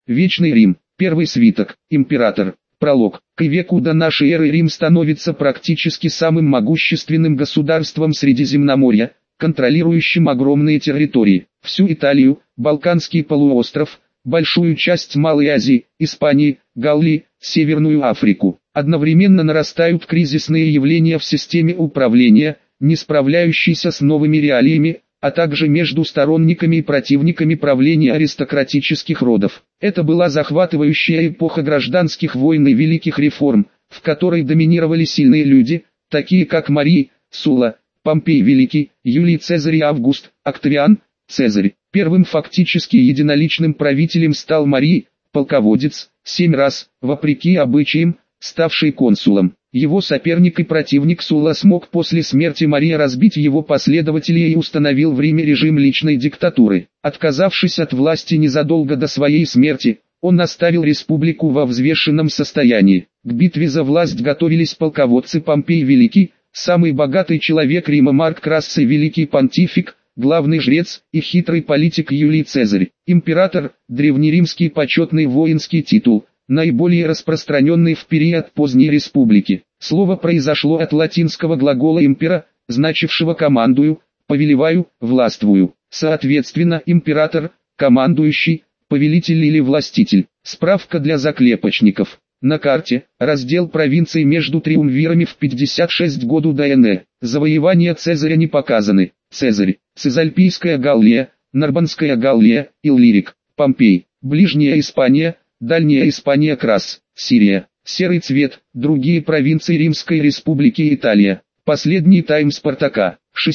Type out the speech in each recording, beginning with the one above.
Вечный Рим. Первый свиток. Император. Пролог. К веку до нашей эры Рим становится практически самым могущественным государством Средиземноморья, контролирующим огромные территории. Всю Италию, Балканский полуостров, большую часть Малой Азии, Испании, Галлии, Северную Африку. Одновременно нарастают кризисные явления в системе управления, не справляющиеся с новыми реалиями, а также между сторонниками и противниками правления аристократических родов. Это была захватывающая эпоха гражданских войн и великих реформ, в которой доминировали сильные люди, такие как Марий, Сула, Помпей Великий, Юлий Цезарь и Август, Октавиан, Цезарь. Первым фактически единоличным правителем стал Марий, полководец, 7 раз, вопреки обычаям, ставший консулом. Его соперник и противник Сула смог после смерти Мария разбить его последователей и установил в Риме режим личной диктатуры. Отказавшись от власти незадолго до своей смерти, он оставил республику во взвешенном состоянии. К битве за власть готовились полководцы Помпей Великий, самый богатый человек Рима Марк Крассий Великий Понтифик, главный жрец и хитрый политик Юлий Цезарь. Император – древнеримский почетный воинский титул, наиболее распространенный в период поздней республики. Слово произошло от латинского глагола «импера», значившего «командую», «повелеваю», «властвую». Соответственно, император – командующий, повелитель или властитель. Справка для заклепочников. На карте – раздел провинций между триумвирами в 56 году до н.э. Завоевания Цезаря не показаны. Цезарь, Цезальпийская Галлия, Нарбонская Галлия, Иллирик, Помпей, Ближняя Испания, Дальняя Испания Крас, Сирия, Серый цвет, другие провинции Римской Республики Италия. Последний тайм Спартака,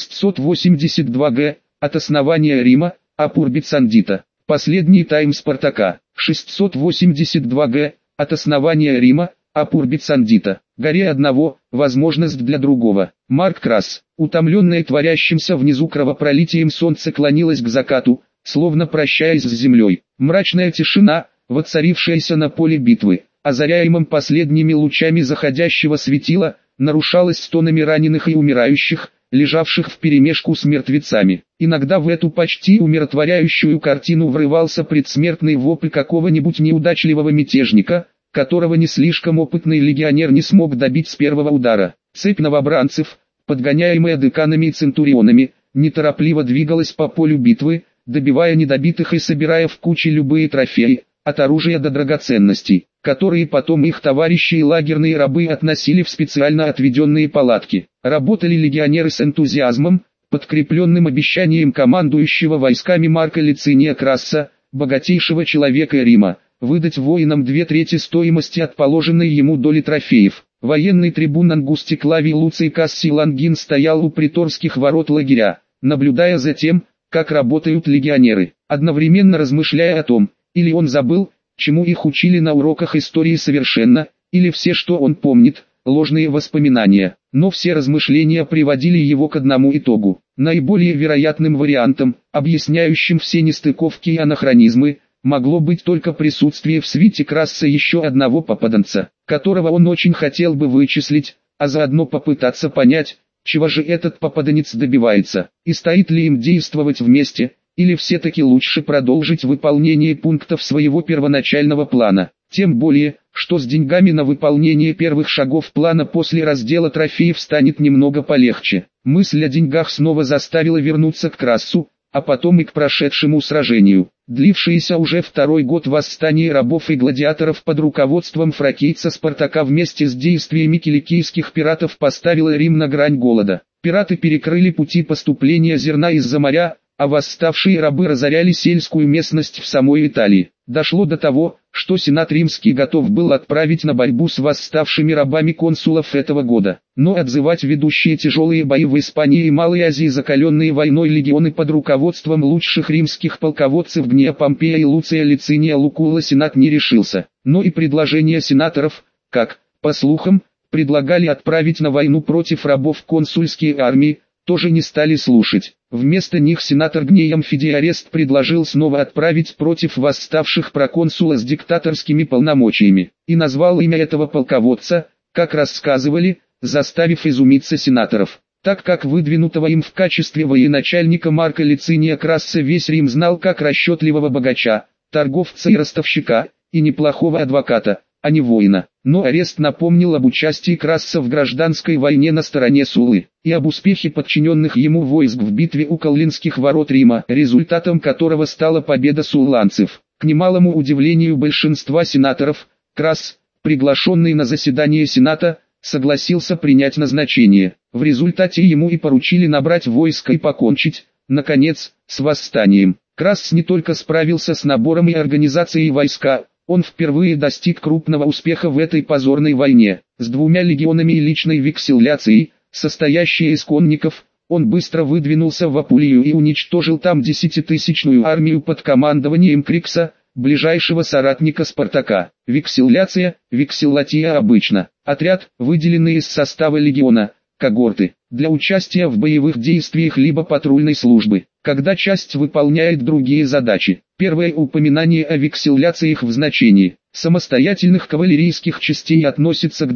682 г, от основания Рима, Апурбицандита. Последний тайм Спартака, 682 г, от основания Рима, Апурбицандита. Горе одного, возможность для другого. Марк Крас, утомленное творящимся внизу кровопролитием солнце клонилось к закату, словно прощаясь с землей. Мрачная тишина, воцарившаяся на поле битвы, озаряемым последними лучами заходящего светила, нарушалась стонами раненых и умирающих, лежавших вперемешку с мертвецами. Иногда в эту почти умиротворяющую картину врывался предсмертный вопль какого-нибудь неудачливого мятежника, которого не слишком опытный легионер не смог добить с первого удара. Цепь новобранцев, подгоняемая деканами и центурионами, неторопливо двигалась по полю битвы, добивая недобитых и собирая в кучи любые трофеи, от оружия до драгоценностей, которые потом их товарищи и лагерные рабы относили в специально отведенные палатки. Работали легионеры с энтузиазмом, подкрепленным обещанием командующего войсками Марка Лициния Красса, богатейшего человека Рима, выдать воинам 2/3 стоимости от положенной ему доли трофеев. Военный трибун Ангустий Клавий Луций Кассий Лангин стоял у приторских ворот лагеря, наблюдая за тем, как работают легионеры, одновременно размышляя о том, или он забыл, чему их учили на уроках истории совершенно, или все, что он помнит, ложные воспоминания. Но все размышления приводили его к одному итогу. Наиболее вероятным вариантом, объясняющим все нестыковки и анахронизмы, могло быть только присутствие в свите Красса еще одного попаданца, которого он очень хотел бы вычислить, а заодно попытаться понять, чего же этот попаданец добивается, и стоит ли им действовать вместе, или все-таки лучше продолжить выполнение пунктов своего первоначального плана. Тем более, что с деньгами на выполнение первых шагов плана после раздела трофеев станет немного полегче. Мысль о деньгах снова заставила вернуться к Крассу, а потом и к прошедшему сражению. Длившееся уже второй год восстание рабов и гладиаторов под руководством фракийца Спартака вместе с действиями киликийских пиратов поставило Рим на грань голода. Пираты перекрыли пути поступления зерна из-за моря, а восставшие рабы разоряли сельскую местность в самой Италии. Дошло до того, что Сенат Римский готов был отправить на борьбу с восставшими рабами консулов этого года. Но отзывать ведущие тяжелые бои в Испании и Малой Азии закаленные войной легионы под руководством лучших римских полководцев Гния Помпея и Луция Лициния Лукула Сенат не решился. Но и предложения сенаторов, как, по слухам, предлагали отправить на войну против рабов консульские армии, тоже не стали слушать. Вместо них сенатор Гний Амфидий Арест предложил снова отправить против восставших проконсула с диктаторскими полномочиями, и назвал имя этого полководца, как рассказывали, заставив изумиться сенаторов. Так как выдвинутого им в качестве военачальника Марка Лициния Красса весь Рим знал как расчетливого богача, торговца и ростовщика, и неплохого адвоката, а не воина. Но арест напомнил об участии Красса в гражданской войне на стороне Суллы, и об успехе подчиненных ему войск в битве у Коллинских ворот Рима, результатом которого стала победа сулланцев. К немалому удивлению большинства сенаторов, Красс, приглашенный на заседание Сената, согласился принять назначение. В результате ему и поручили набрать войско и покончить, наконец, с восстанием. Красс не только справился с набором и организацией войска, он впервые достиг крупного успеха в этой позорной войне. С 2 легионами и личной векселляцией, состоящей из конников, он быстро выдвинулся в Апулию и уничтожил там 10-тысячную армию под командованием Крикса, ближайшего соратника Спартака. Векселляция, векселлатия обычно. Отряд, выделенный из состава легиона, когорты, для участия в боевых действиях либо патрульной службы, когда часть выполняет другие задачи. Первое упоминание о векселляциях в значении самостоятельных кавалерийских частей относится к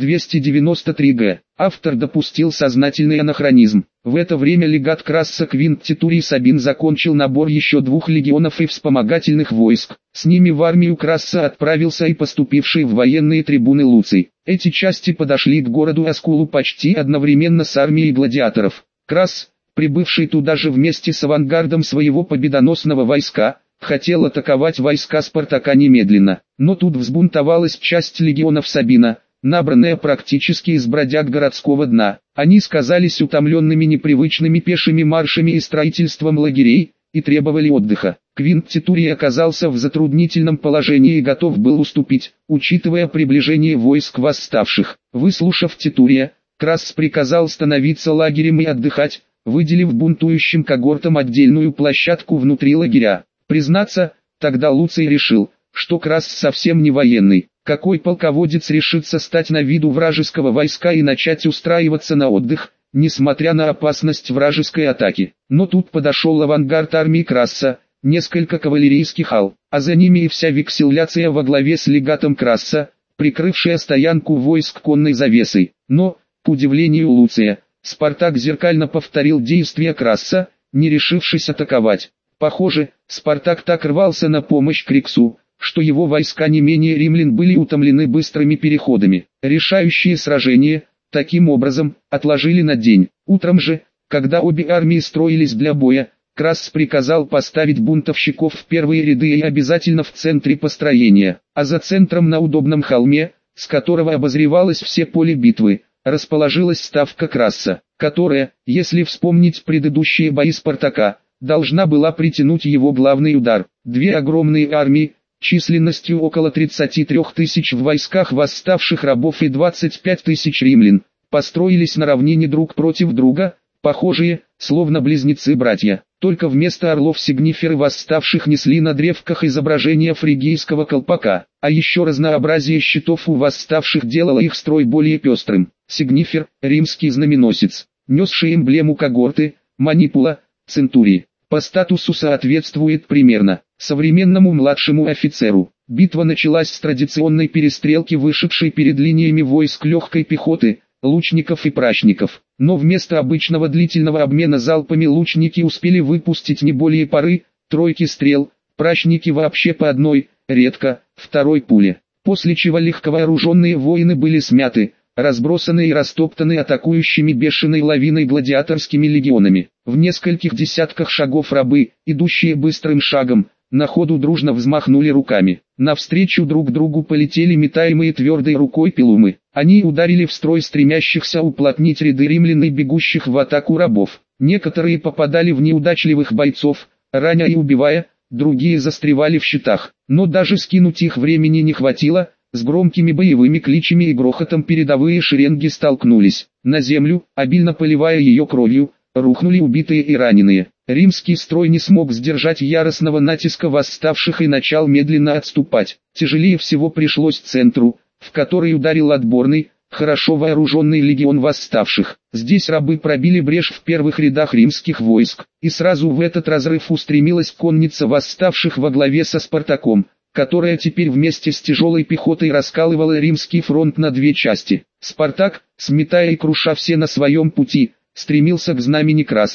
293 г. Автор допустил сознательный анахронизм. В это время легат Красса Квинт Титурий Сабин закончил набор еще 2 легионов и вспомогательных войск. С ними в армию Красса отправился и поступивший в военные трибуны Луций. Эти части подошли к городу Аскулу почти одновременно с армией гладиаторов. Красс, прибывший туда же вместе с авангардом своего победоносного войска, хотел атаковать войска Спартака немедленно, но тут взбунтовалась часть легионов Сабина, набранная практически из бродяг городского дна. Они сказались утомленными непривычными пешими маршами и строительством лагерей, и требовали отдыха. Квинт Титурий оказался в затруднительном положении и готов был уступить, учитывая приближение войск восставших. Выслушав Титурия, Красс приказал становиться лагерем и отдыхать, выделив бунтующим когортам отдельную площадку внутри лагеря. Признаться, тогда Луций решил, что Красс совсем не военный. Какой полководец решится стать на виду вражеского войска и начать устраиваться на отдых, несмотря на опасность вражеской атаки? Но тут подошел авангард армии Красса, несколько кавалерийских ал, а за ними и вся векселляция во главе с легатом Красса, прикрывшая стоянку войск конной завесой. Но, к удивлению Луция, Спартак зеркально повторил действия Красса, не решившись атаковать. Похоже, Спартак так рвался на помощь Криксу, что его войска не менее римлян были утомлены быстрыми переходами. Решающие сражения, таким образом, отложили на день. Утром же, когда обе армии строились для боя, Красс приказал поставить бунтовщиков в первые ряды и обязательно в центре построения, а за центром на удобном холме, с которого обозревалось все поле битвы, расположилась ставка Красса, которая, если вспомнить предыдущие бои Спартака, должна была притянуть его главный удар. 2 огромные армии, численностью около 33 тысяч в войсках восставших рабов и 25 тысяч римлян, построились на равнине друг против друга, похожие, словно близнецы-братья. Только вместо орлов сигниферы восставших несли на древках изображения фригийского колпака, а еще разнообразие щитов у восставших делало их строй более пестрым. Сигнифер, римский знаменосец, несший эмблему когорты, манипула, центурии, по статусу соответствует примерно современному младшему офицеру. Битва началась с традиционной перестрелки, вышедшей перед линиями войск легкой пехоты, лучников и пращников. Но вместо обычного длительного обмена залпами лучники успели выпустить не более пары, тройки стрел, пращники вообще по одной, редко, второй пуле. После чего легковооруженные воины были смяты, разбросаны и растоптаны атакующими бешеной лавиной гладиаторскими легионами. В нескольких десятках шагов рабы, идущие быстрым шагом, на ходу дружно взмахнули руками. Навстречу друг другу полетели метаемые твердой рукой пилумы. Они ударили в строй стремящихся уплотнить ряды римлян и бегущих в атаку рабов. Некоторые попадали в неудачливых бойцов, раня и убивая, другие застревали в щитах. Но даже скинуть их времени не хватило. С громкими боевыми кличами и грохотом передовые шеренги столкнулись. На землю, обильно поливая ее кровью, рухнули убитые и раненые. Римский строй не смог сдержать яростного натиска восставших и начал медленно отступать. Тяжелее всего пришлось центру, в который ударил отборный, хорошо вооруженный легион восставших. Здесь рабы пробили брешь в первых рядах римских войск, и сразу в этот разрыв устремилась конница восставших во главе со Спартаком, которая теперь вместе с тяжелой пехотой раскалывала римский фронт на 2 части. Спартак, сметая и круша все на своем пути, стремился к знамени Красса,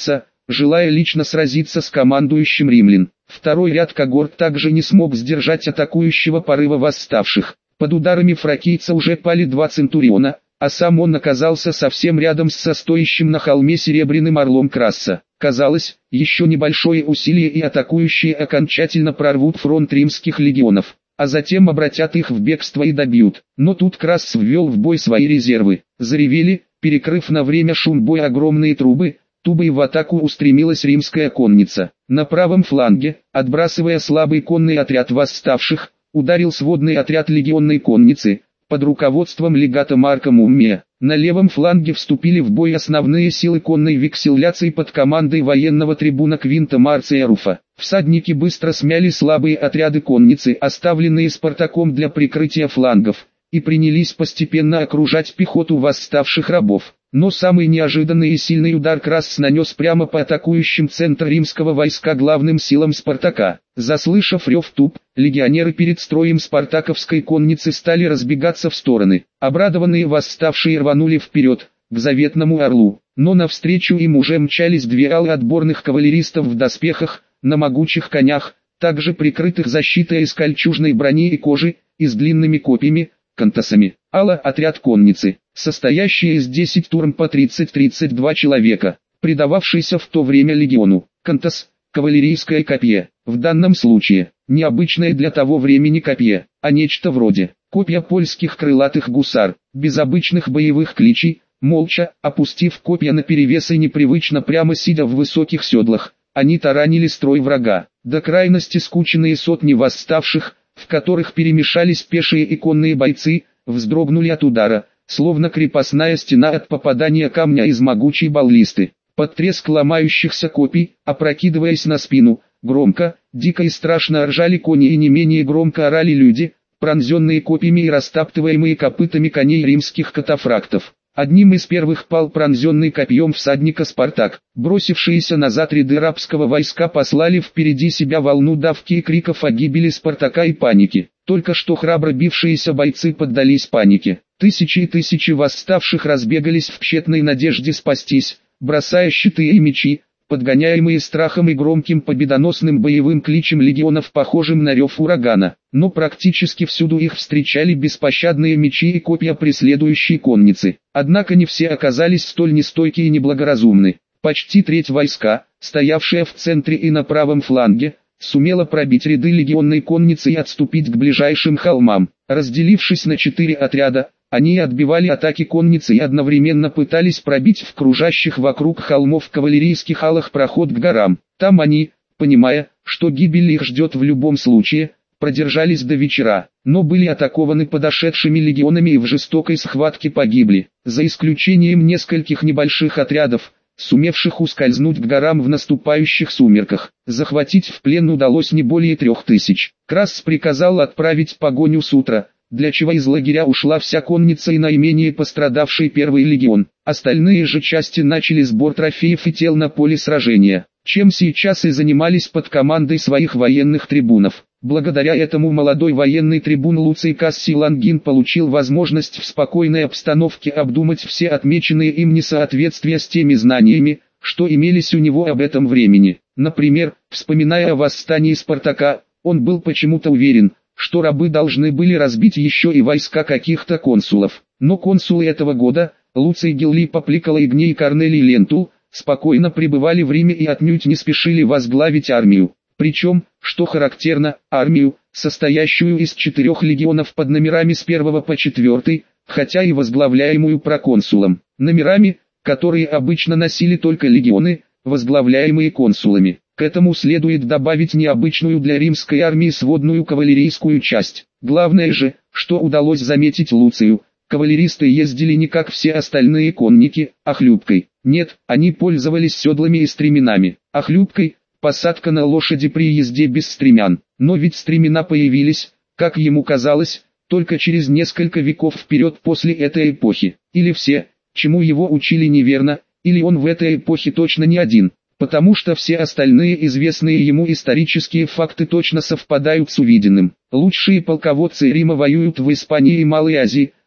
желая лично сразиться с командующим римлян. Второй ряд когорт также не смог сдержать атакующего порыва восставших. Под ударами фракийца уже пали 2 центуриона, а сам он оказался совсем рядом с стоящим на холме серебряным орлом Красса. Казалось, еще небольшое усилие и атакующие окончательно прорвут фронт римских легионов, а затем обратят их в бегство и добьют. Но тут Красс ввел в бой свои резервы. Заревели, перекрыв на время шум боя огромные трубы, тубой в атаку устремилась римская конница. На правом фланге, отбрасывая слабый конный отряд восставших, ударил сводный отряд легионной конницы, под руководством легата Марка Муммия. На левом фланге вступили в бой основные силы конной векселляции под командой военного трибуна Квинта Марция Руфа. Всадники быстро смяли слабые отряды конницы, оставленные Спартаком для прикрытия флангов, и принялись постепенно окружать пехоту восставших рабов. Но самый неожиданный и сильный удар Красс нанес прямо по атакующим центр римского войска главным силам Спартака. Заслышав рев туп, легионеры перед строем спартаковской конницы стали разбегаться в стороны. Обрадованные восставшие рванули вперед, к заветному орлу, но навстречу им уже мчались 2 аллы отборных кавалеристов в доспехах, на могучих конях, также прикрытых защитой из кольчужной брони и кожи, и с длинными копьями, кантасами. Алла — отряд конницы, состоящий из 10 турм по 30-32 человека, придававшийся в то время легиону. Кантас — кавалерийское копье, в данном случае, необычное для того времени копье, а нечто вроде копья польских крылатых гусар, без обычных боевых кличей, молча, опустив копья наперевес и непривычно прямо сидя в высоких седлах, они таранили строй врага. До крайности скученные сотни восставших, в которых перемешались пешие и конные бойцы, вздрогнули от удара, словно крепостная стена от попадания камня из могучей баллисты. Под треск ломающихся копий, опрокидываясь на спину, громко, дико и страшно ржали кони и не менее громко орали люди, пронзенные копьями и растаптываемые копытами коней римских катафрактов. Одним из первых пал пронзенный копьем всадника Спартак. Бросившиеся назад ряды рабского войска послали впереди себя волну давки и криков о гибели Спартака и паники. Только что храбро бившиеся бойцы поддались панике. Тысячи и тысячи восставших разбегались в тщетной надежде спастись, бросая щиты и мечи, подгоняемые страхом и громким победоносным боевым кличем легионов, похожим на рев урагана. Но практически всюду их встречали беспощадные мечи и копья преследующей конницы. Однако не все оказались столь нестойки и неблагоразумны. Почти треть войска, стоявшая в центре и на правом фланге, сумела пробить ряды легионной конницы и отступить к ближайшим холмам. Разделившись на 4 отряда, они отбивали атаки конницы и одновременно пытались пробить в кружащих вокруг холмов кавалерийских аллах проход к горам. Там они, понимая, что гибель их ждет в любом случае, продержались до вечера, но были атакованы подошедшими легионами и в жестокой схватке погибли, за исключением нескольких небольших отрядов, сумевших ускользнуть к горам в наступающих сумерках. Захватить в плен удалось не более 3000. Красс приказал отправить погоню с утра, для чего из лагеря ушла вся конница и наименее пострадавший первый легион. Остальные же части начали сбор трофеев и тел на поле сражения, чем сейчас и занимались под командой своих военных трибунов. Благодаря этому молодой военный трибун Луций Кассий Лонгин получил возможность в спокойной обстановке обдумать все отмеченные им несоответствия с теми знаниями, что имелись у него об этом времени. Например, вспоминая о восстании Спартака, он был почему-то уверен, что рабы должны были разбить еще и войска каких-то консулов. Но консулы этого года, Луций Геллий Папликола и Гний Корнелий Лентул, спокойно пребывали в Риме и отнюдь не спешили возглавить армию. Причем, что характерно, армию, состоящую из 4 легионов под номерами с 1 по 4, хотя и возглавляемую проконсулом. Номерами, которые обычно носили только легионы, возглавляемые консулами. К этому следует добавить необычную для римской армии сводную кавалерийскую часть. Главное же, что удалось заметить Луцию, кавалеристы ездили не как все остальные конники, а хлюпкой. Нет, они пользовались седлами и стременами, а хлюпкой – посадка на лошади при езде без стремян. Но ведь стремена появились, как ему казалось, только через несколько веков вперед после этой эпохи. Или все, чему его учили неверно, или он в этой эпохе точно не один. Потому что все остальные известные ему исторические факты точно совпадают с увиденным. Лучшие полководцы Рима воюют в Испании и Малой Азии,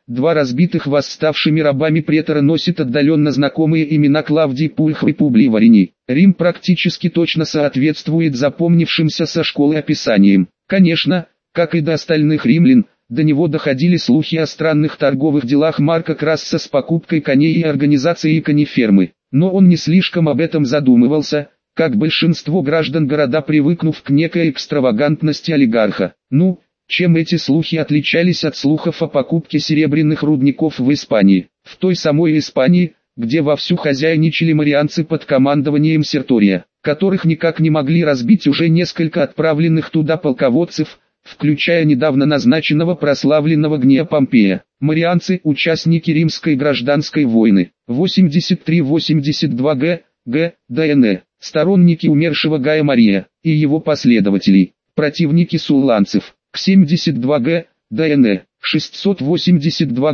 два разбитых восставшими рабами претора носят отдаленно знакомые имена Клавдий Пульхр и Публий Варений. Рим практически точно соответствует запомнившимся со школы описаниям. Конечно, как и до остальных римлян, до него доходили слухи о странных торговых делах Марка Красса с покупкой коней и организацией конефермы. Но он не слишком об этом задумывался, как большинство граждан города, привыкнув к некой экстравагантности олигарха. Ну, чем эти слухи отличались от слухов о покупке серебряных рудников в Испании? В той самой Испании, где вовсю хозяйничали марианцы под командованием Сертория, которых никак не могли разбить уже несколько отправленных туда полководцев, включая недавно назначенного прославленного Гния Помпея. Марианцы – участники римской гражданской войны. 83-82 г.ДН. Сторонники умершего Гая Мария и его последователей. Противники сулланцев. К 72 г.ДН. 682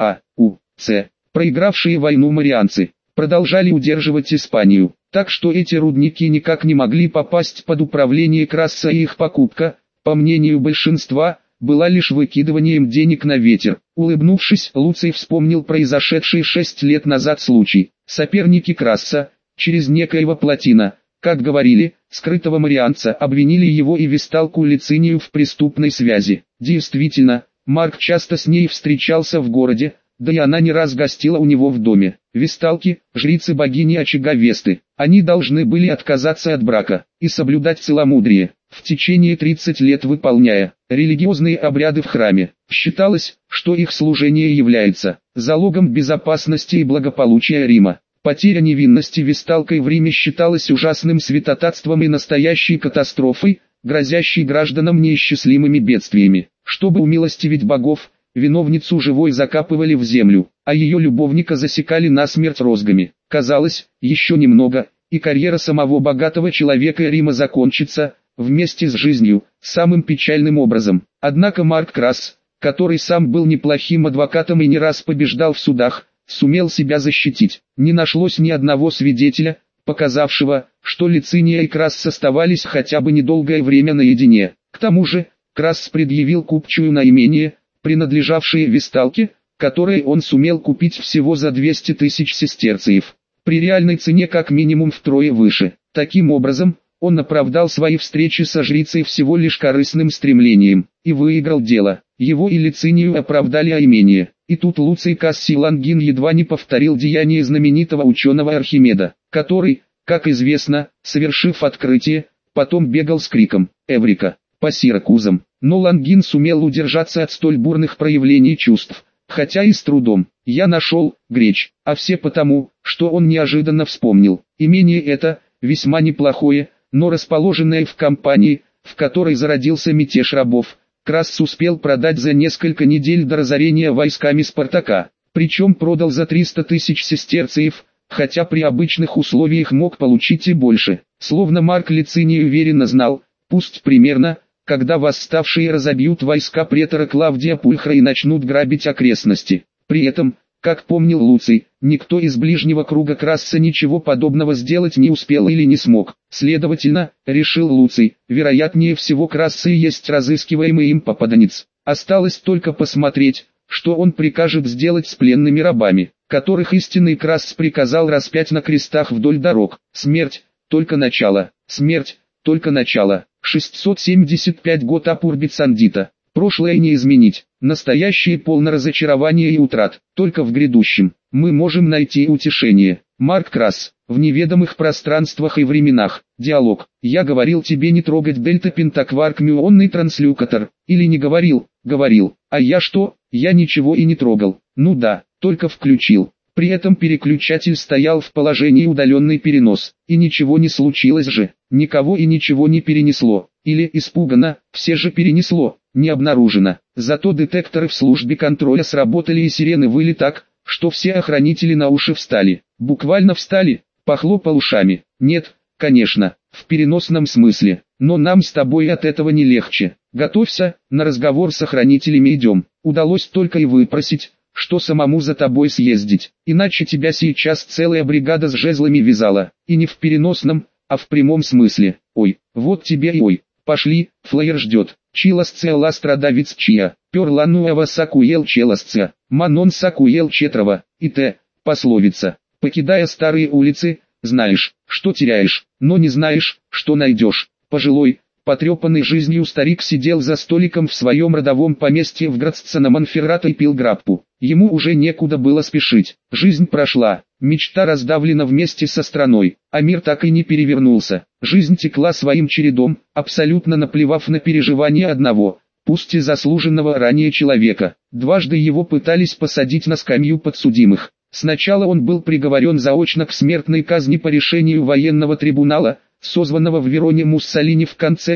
г.А.У.Ц. Проигравшие войну марианцы продолжали удерживать Испанию, так что эти рудники никак не могли попасть под управление Красса, и их покупка, по мнению большинства, была лишь выкидыванием денег на ветер. Улыбнувшись, Луций вспомнил произошедший 6 лет назад случай. Соперники Красса, через некоего Платина, как говорили, скрытого марианца, обвинили его и Весталку Лицинию в преступной связи. Действительно, Марк часто с ней встречался в городе, да и она не раз гостила у него в доме. Весталки – жрицы богини очага Весты. Они должны были отказаться от брака и соблюдать целомудрие, в течение 30 лет выполняя религиозные обряды в храме. Считалось, что их служение является залогом безопасности и благополучия Рима. Потеря невинности Весталкой в Риме считалась ужасным святотатством и настоящей катастрофой, грозящей гражданам неисчислимыми бедствиями. Чтобы умилостивить богов, виновницу живой закапывали в землю, а ее любовника засекали насмерть розгами. Казалось, еще немного, и карьера самого богатого человека Рима закончится, вместе с жизнью, самым печальным образом. Однако Марк Красс, который сам был неплохим адвокатом и не раз побеждал в судах, сумел себя защитить. Не нашлось ни одного свидетеля, показавшего, что Лициния и Красс оставались хотя бы недолгое время наедине. К тому же, Красс предъявил купчую на имение, принадлежавшее Весталке, которое он сумел купить всего за 200 тысяч сестерциев, при реальной цене как минимум втрое выше. Таким образом, он оправдал свои встречи со жрицей всего лишь корыстным стремлением, и выиграл дело. Его и Лицинию оправдали имение. И тут Луций Кассий Лонгин едва не повторил деяние знаменитого ученого Архимеда, который, как известно, совершив открытие, потом бегал с криком «Эврика!» по Сиракузам. Но Лонгин сумел удержаться от столь бурных проявлений чувств, хотя и с трудом. «Я нашел, Греч», а все потому, что он неожиданно вспомнил. Имение это, весьма неплохое, но расположенное в компании, в которой зародился мятеж рабов, Красс успел продать за несколько недель до разорения войсками Спартака, причем продал за 300 тысяч сестерциев, хотя при обычных условиях мог получить и больше. Словно Марк Лициний уверенно знал, пусть примерно, когда восставшие разобьют войска претора Клавдия Пульхра и начнут грабить окрестности. При этом, как помнил Луций, никто из ближнего круга Красса ничего подобного сделать не успел или не смог. Следовательно, решил Луций, вероятнее всего Красса и есть разыскиваемый им попаданец. Осталось только посмотреть, что он прикажет сделать с пленными рабами, которых истинный Красс приказал распять на крестах вдоль дорог. Смерть – только начало. Смерть – только начало. 675 год Апурбицандита. Прошлое не изменить, настоящее полно разочарования и утрат, только в грядущем мы можем найти утешение. Марк Красс, в неведомых пространствах и временах, диалог. Я говорил тебе не трогать дельта-пентакварк мюонный транслюкатор, или не говорил, говорил, а я что, я ничего и не трогал, ну да, только включил. При этом переключатель стоял в положении удаленный перенос, и ничего не случилось же, никого и ничего не перенесло, или испуганно, все же перенесло. Не обнаружено. Зато детекторы в службе контроля сработали и сирены выли так, что все охранители на уши встали. Буквально встали, похлопал ушами. Нет, конечно, в переносном смысле, но нам с тобой от этого не легче. Готовься, на разговор с охранителями идем. Удалось только и выпросить, что самому за тобой съездить. Иначе тебя сейчас целая бригада с жезлами вязала. И не в переносном, а в прямом смысле. Ой, вот тебе и ой. Пошли, флайер ждет. Чилосция ластрадавиц чья, перлануэва сакуел челосция. Манон Сакуел Четрова, и т. Пословица. Покидая старые улицы, знаешь, что теряешь, но не знаешь, что найдешь. Пожилой, потрепанный жизнью старик сидел за столиком в своем родовом поместье в Грацце на Монферрато и пил граппу. Ему уже некуда было спешить. Жизнь прошла, мечта раздавлена вместе со страной, а мир так и не перевернулся. Жизнь текла своим чередом, абсолютно наплевав на переживания одного, пусть и заслуженного ранее человека. Дважды его пытались посадить на скамью подсудимых. Сначала он был приговорен заочно к смертной казни по решению военного трибунала, созванного в Вероне Муссолини в конце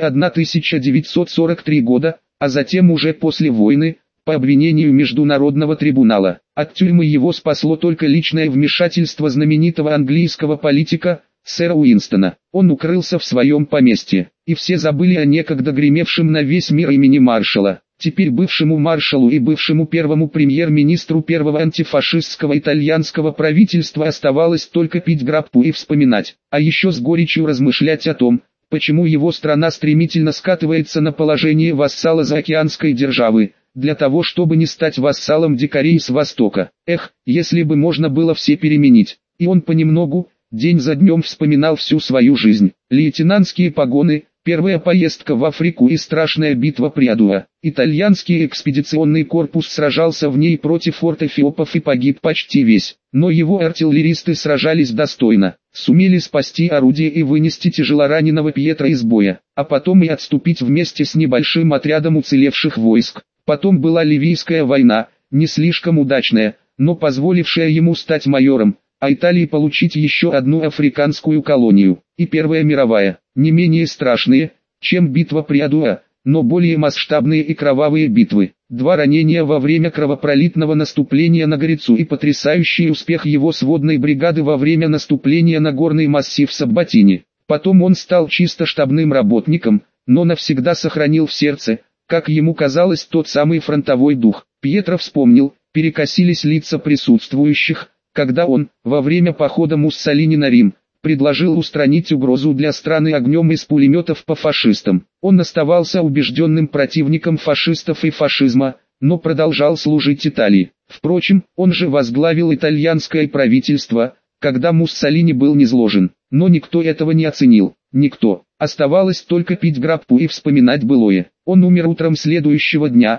1943 года, а затем уже после войны, по обвинению Международного трибунала. От тюрьмы его спасло только личное вмешательство знаменитого английского политика, сэра Уинстона. Он укрылся в своем поместье, и все забыли о некогда гремевшем на весь мир имени маршала. Теперь бывшему маршалу и бывшему первому премьер-министру первого антифашистского итальянского правительства оставалось только пить граппу и вспоминать, а еще с горечью размышлять о том, почему его страна стремительно скатывается на положение вассала заокеанской державы, для того чтобы не стать вассалом дикарей с Востока. Эх, если бы можно было все переменить. И он понемногу, день за днем вспоминал всю свою жизнь. Лейтенантские погоны, первая поездка в Африку и страшная битва при Адуа. Итальянский экспедиционный корпус сражался в ней против орд-эфиопов и погиб почти весь. Но его артиллеристы сражались достойно, сумели спасти орудие и вынести тяжелораненого Пьетро из боя, а потом и отступить вместе с небольшим отрядом уцелевших войск. Потом была Ливийская война, не слишком удачная, но позволившая ему стать майором, а Италии получить еще одну африканскую колонию. И Первая мировая, не менее страшные, чем битва при Адуа, но более масштабные и кровавые битвы. Два ранения во время кровопролитного наступления на Горицу и потрясающий успех его сводной бригады во время наступления на горный массив Саббатини. Потом он стал чисто штабным работником, но навсегда сохранил в сердце, как ему казалось, тот самый фронтовой дух. Пьетро вспомнил, перекосились лица присутствующих, когда он, во время похода Муссолини на Рим, предложил устранить угрозу для страны огнем из пулеметов по фашистам. Он оставался убежденным противником фашистов и фашизма, но продолжал служить Италии. Впрочем, он же возглавил итальянское правительство, когда Муссолини был низвержен. Но никто этого не оценил, никто. Оставалось только пить граппу и вспоминать былое. Он умер утром следующего дня,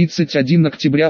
31 октября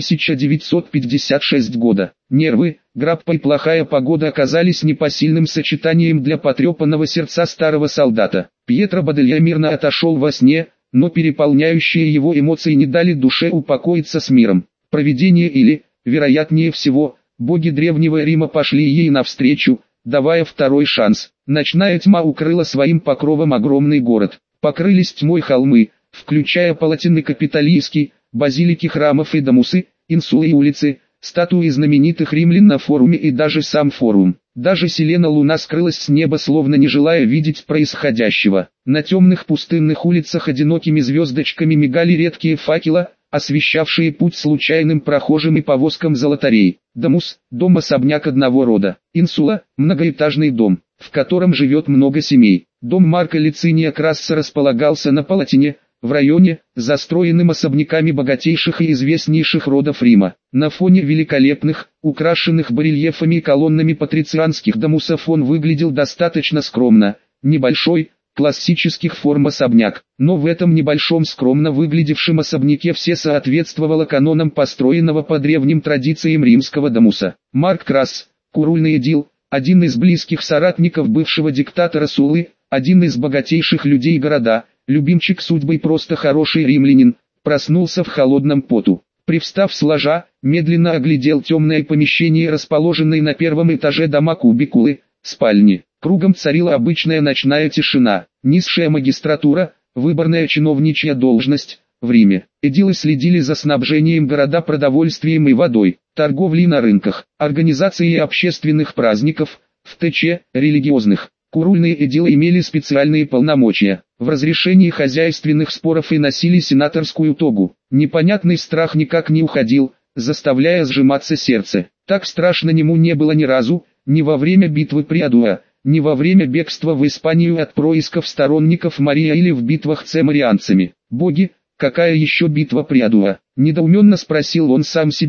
1956 года. Нервы, граппа и плохая погода оказались непосильным сочетанием для потрепанного сердца старого солдата. Пьетро Баделья мирно отошел во сне, но переполняющие его эмоции не дали душе упокоиться с миром. Провидение или, вероятнее всего, боги Древнего Рима пошли ей навстречу, давая второй шанс. Ночная тьма укрыла своим покровом огромный город. Покрылись тьмой холмы, включая палатины Капитолийский, базилики храмов и домусы, инсулы и улицы, статуи знаменитых римлян на форуме и даже сам форум. Даже Селена-Луна скрылась с неба, словно не желая видеть происходящего. На темных пустынных улицах одинокими звездочками мигали редкие факелы, освещавшие путь случайным прохожим и повозкам золотарей. Домус – дом-особняк одного рода. Инсула – многоэтажный дом, в котором живет много семей. Дом Марка Лициния Красса располагался на Палатине, в районе, застроенным особняками богатейших и известнейших родов Рима. На фоне великолепных, украшенных барельефами и колоннами патрицианских домусов он выглядел достаточно скромно, небольшой, классических форм особняк, но в этом небольшом скромно выглядевшем особняке все соответствовало канонам построенного по древним традициям римского домуса. Марк Красс, курульный эдил, один из близких соратников бывшего диктатора Суллы, один из богатейших людей города, любимчик судьбы и просто хороший римлянин, проснулся в холодном поту. Привстав с ложа, медленно оглядел темное помещение, расположенное на первом этаже дома кубикулы, спальни. Кругом царила обычная ночная тишина, низшая магистратура, выборная чиновничья должность. В Риме эдилы следили за снабжением города продовольствием и водой, торговлей на рынках, организацией общественных праздников, в ТЧ, религиозных. Курульные эдилы имели специальные полномочия в разрешении хозяйственных споров и носили сенаторскую тогу. Непонятный страх никак не уходил, заставляя сжиматься сердце. Так страшно ему не было ни разу, ни во время битвы при Адуа, ни во время бегства в Испанию от происков сторонников Мария или в битвах с марианцами. Боги, какая еще битва при Адуа? Недоуменно спросил он сам себя,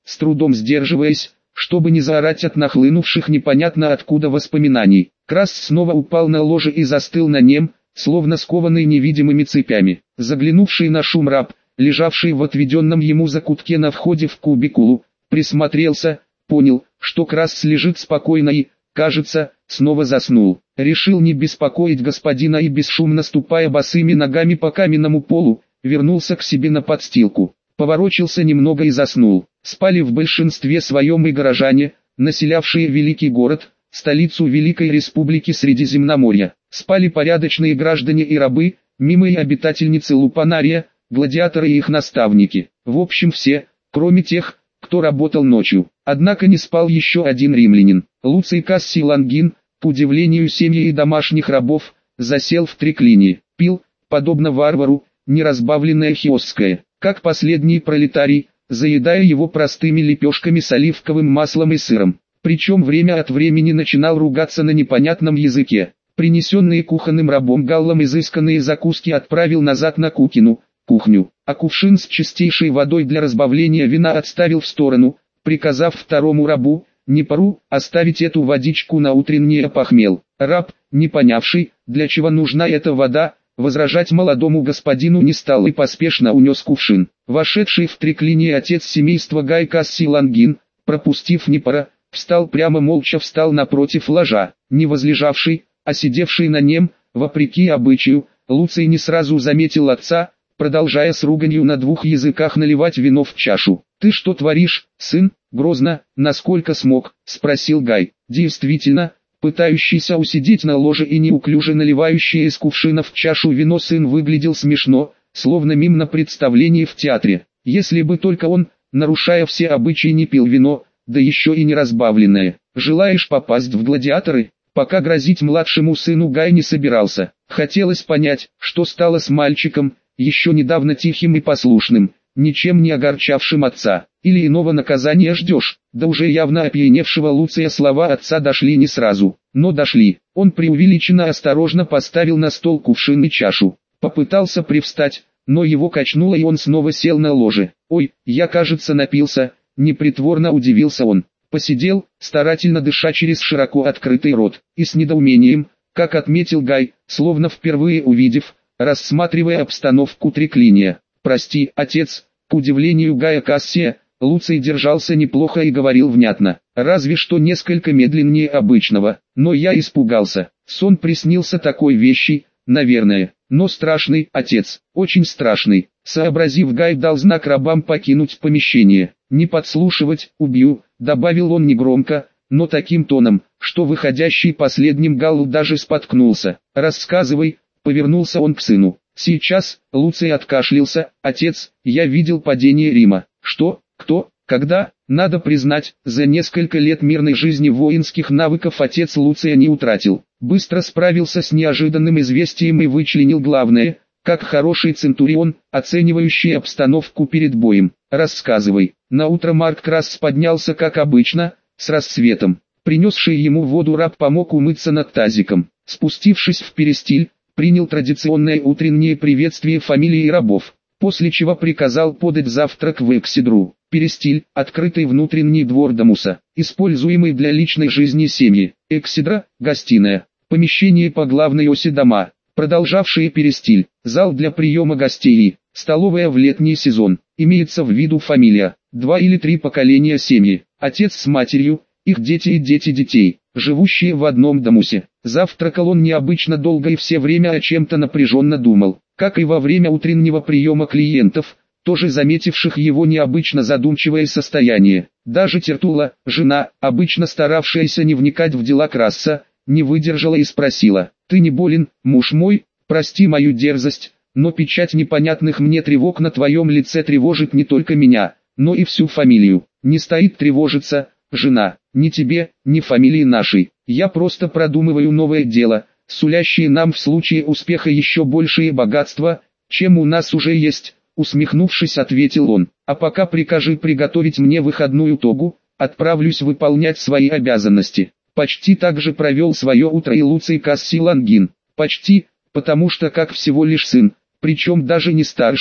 с трудом сдерживаясь, чтобы не заорать от нахлынувших непонятно откуда воспоминаний. Красс снова упал на ложе и застыл на нем, словно скованный невидимыми цепями. Заглянувший на шум раб, лежавший в отведенном ему закутке на входе в кубикулу, присмотрелся, понял, что Красс лежит спокойно и, кажется, снова заснул. Решил не беспокоить господина и бесшумно ступая босыми ногами по каменному полу, вернулся к себе на подстилку. Поворочился немного и заснул. Спали в большинстве своем и горожане, населявшие великий город, столицу Великой Республики Средиземноморья. Спали порядочные граждане и рабы, мимые обитательницы Лупанария, гладиаторы и их наставники. В общем все, кроме тех, кто работал ночью. Однако не спал еще один римлянин. Луций Кассий Лонгин, к удивлению семьи и домашних рабов, засел в триклинии. Пил, подобно варвару, неразбавленное хиосское, как последний пролетарий, заедая его простыми лепешками с оливковым маслом и сыром. Причем время от времени начинал ругаться на непонятном языке. Принесенные кухонным рабом галлом изысканные закуски отправил назад на Кукину кухню, а кувшин с чистейшей водой для разбавления вина отставил в сторону, приказав второму рабу, не пару, оставить эту водичку на утренний опохмел. Раб, не понявший, для чего нужна эта вода, возражать молодому господину не стал и поспешно унес кувшин. Вошедший в триклинии отец семейства Гай Кассий Лонгин, пропустив Непара, встал прямо молча встал напротив ложа. Не возлежавший, а сидевший на нем, вопреки обычаю, Луций не сразу заметил отца, продолжая с руганью на двух языках наливать вино в чашу. «Ты что творишь, сын?» — грозно, насколько смог, спросил Гай. Действительно, пытающийся усидеть на ложе и неуклюже наливающий из кувшина в чашу вино сын выглядел смешно, словно мим на представлении в театре. Если бы только он, нарушая все обычаи, не пил вино, да еще и не разбавленное. «Желаешь попасть в гладиаторы?» Пока грозить младшему сыну Гай не собирался. Хотелось понять, что стало с мальчиком, еще недавно тихим и послушным, ничем не огорчавшим отца. Или иного наказания ждешь? Да уже явно опьяневшего Луция слова отца дошли не сразу, но дошли. Он преувеличенно осторожно поставил на стол кувшин и чашу. Попытался привстать, но его качнуло и он снова сел на ложе. «Ой, я кажется напился», — непритворно удивился он. Посидел, старательно дыша через широко открытый рот, и с недоумением, как отметил Гай, словно впервые увидев, рассматривая обстановку триклиния. «Прости, отец», к удивлению Гая Кассия, Луций держался неплохо и говорил внятно, разве что несколько медленнее обычного, но я испугался. Сон приснился такой вещи, наверное, но страшный, отец, очень страшный. Сообразив, Гай дал знак рабам покинуть помещение. «Не подслушивать, убью», — добавил он негромко, но таким тоном, что выходящий последним Галл даже споткнулся. «Рассказывай», — повернулся он к сыну. «Сейчас», — Луций откашлялся, — «отец, я видел падение Рима». «Что? Кто? Когда?» Надо признать, за несколько лет мирной жизни воинских навыков отец Луция не утратил. Быстро справился с неожиданным известием и вычленил главное, как хороший центурион, оценивающий обстановку перед боем. «Рассказывай». Наутро Марк Красс поднялся как обычно, с рассветом. Принесший ему воду раб помог умыться над тазиком. Спустившись в перестиль, принял традиционное утреннее приветствие фамилии рабов, после чего приказал подать завтрак в Эксидру. Перестиль, открытый внутренний двор Домуса, используемый для личной жизни семьи. Эксидра, гостиная, помещение по главной оси дома, продолжавшие перестиль, зал для приема гостей, столовая в летний сезон. Имеется в виду фамилия, 2 или 3 поколения семьи, отец с матерью, их дети и дети детей, живущие в одном домусе. Завтракал он необычно долго и все время о чем-то напряженно думал, как и во время утреннего приема клиентов, тоже заметивших его необычно задумчивое состояние. Даже Тертула, жена, обычно старавшаяся не вникать в дела Красса, не выдержала и спросила: «Ты не болен, муж мой? Прости мою дерзость, но печать непонятных мне тревог на твоем лице тревожит не только меня, но и всю фамилию». «Не стоит тревожиться, жена, ни тебе, ни фамилии нашей. Я просто продумываю новое дело, сулящее нам в случае успеха еще большие богатства, чем у нас уже есть», усмехнувшись, ответил он. «А пока прикажи приготовить мне выходную тогу, отправлюсь выполнять свои обязанности». Почти так же провел свое утро и Луций Кассий Лонгин. Почти, потому что как всего лишь сын, причем даже не старший,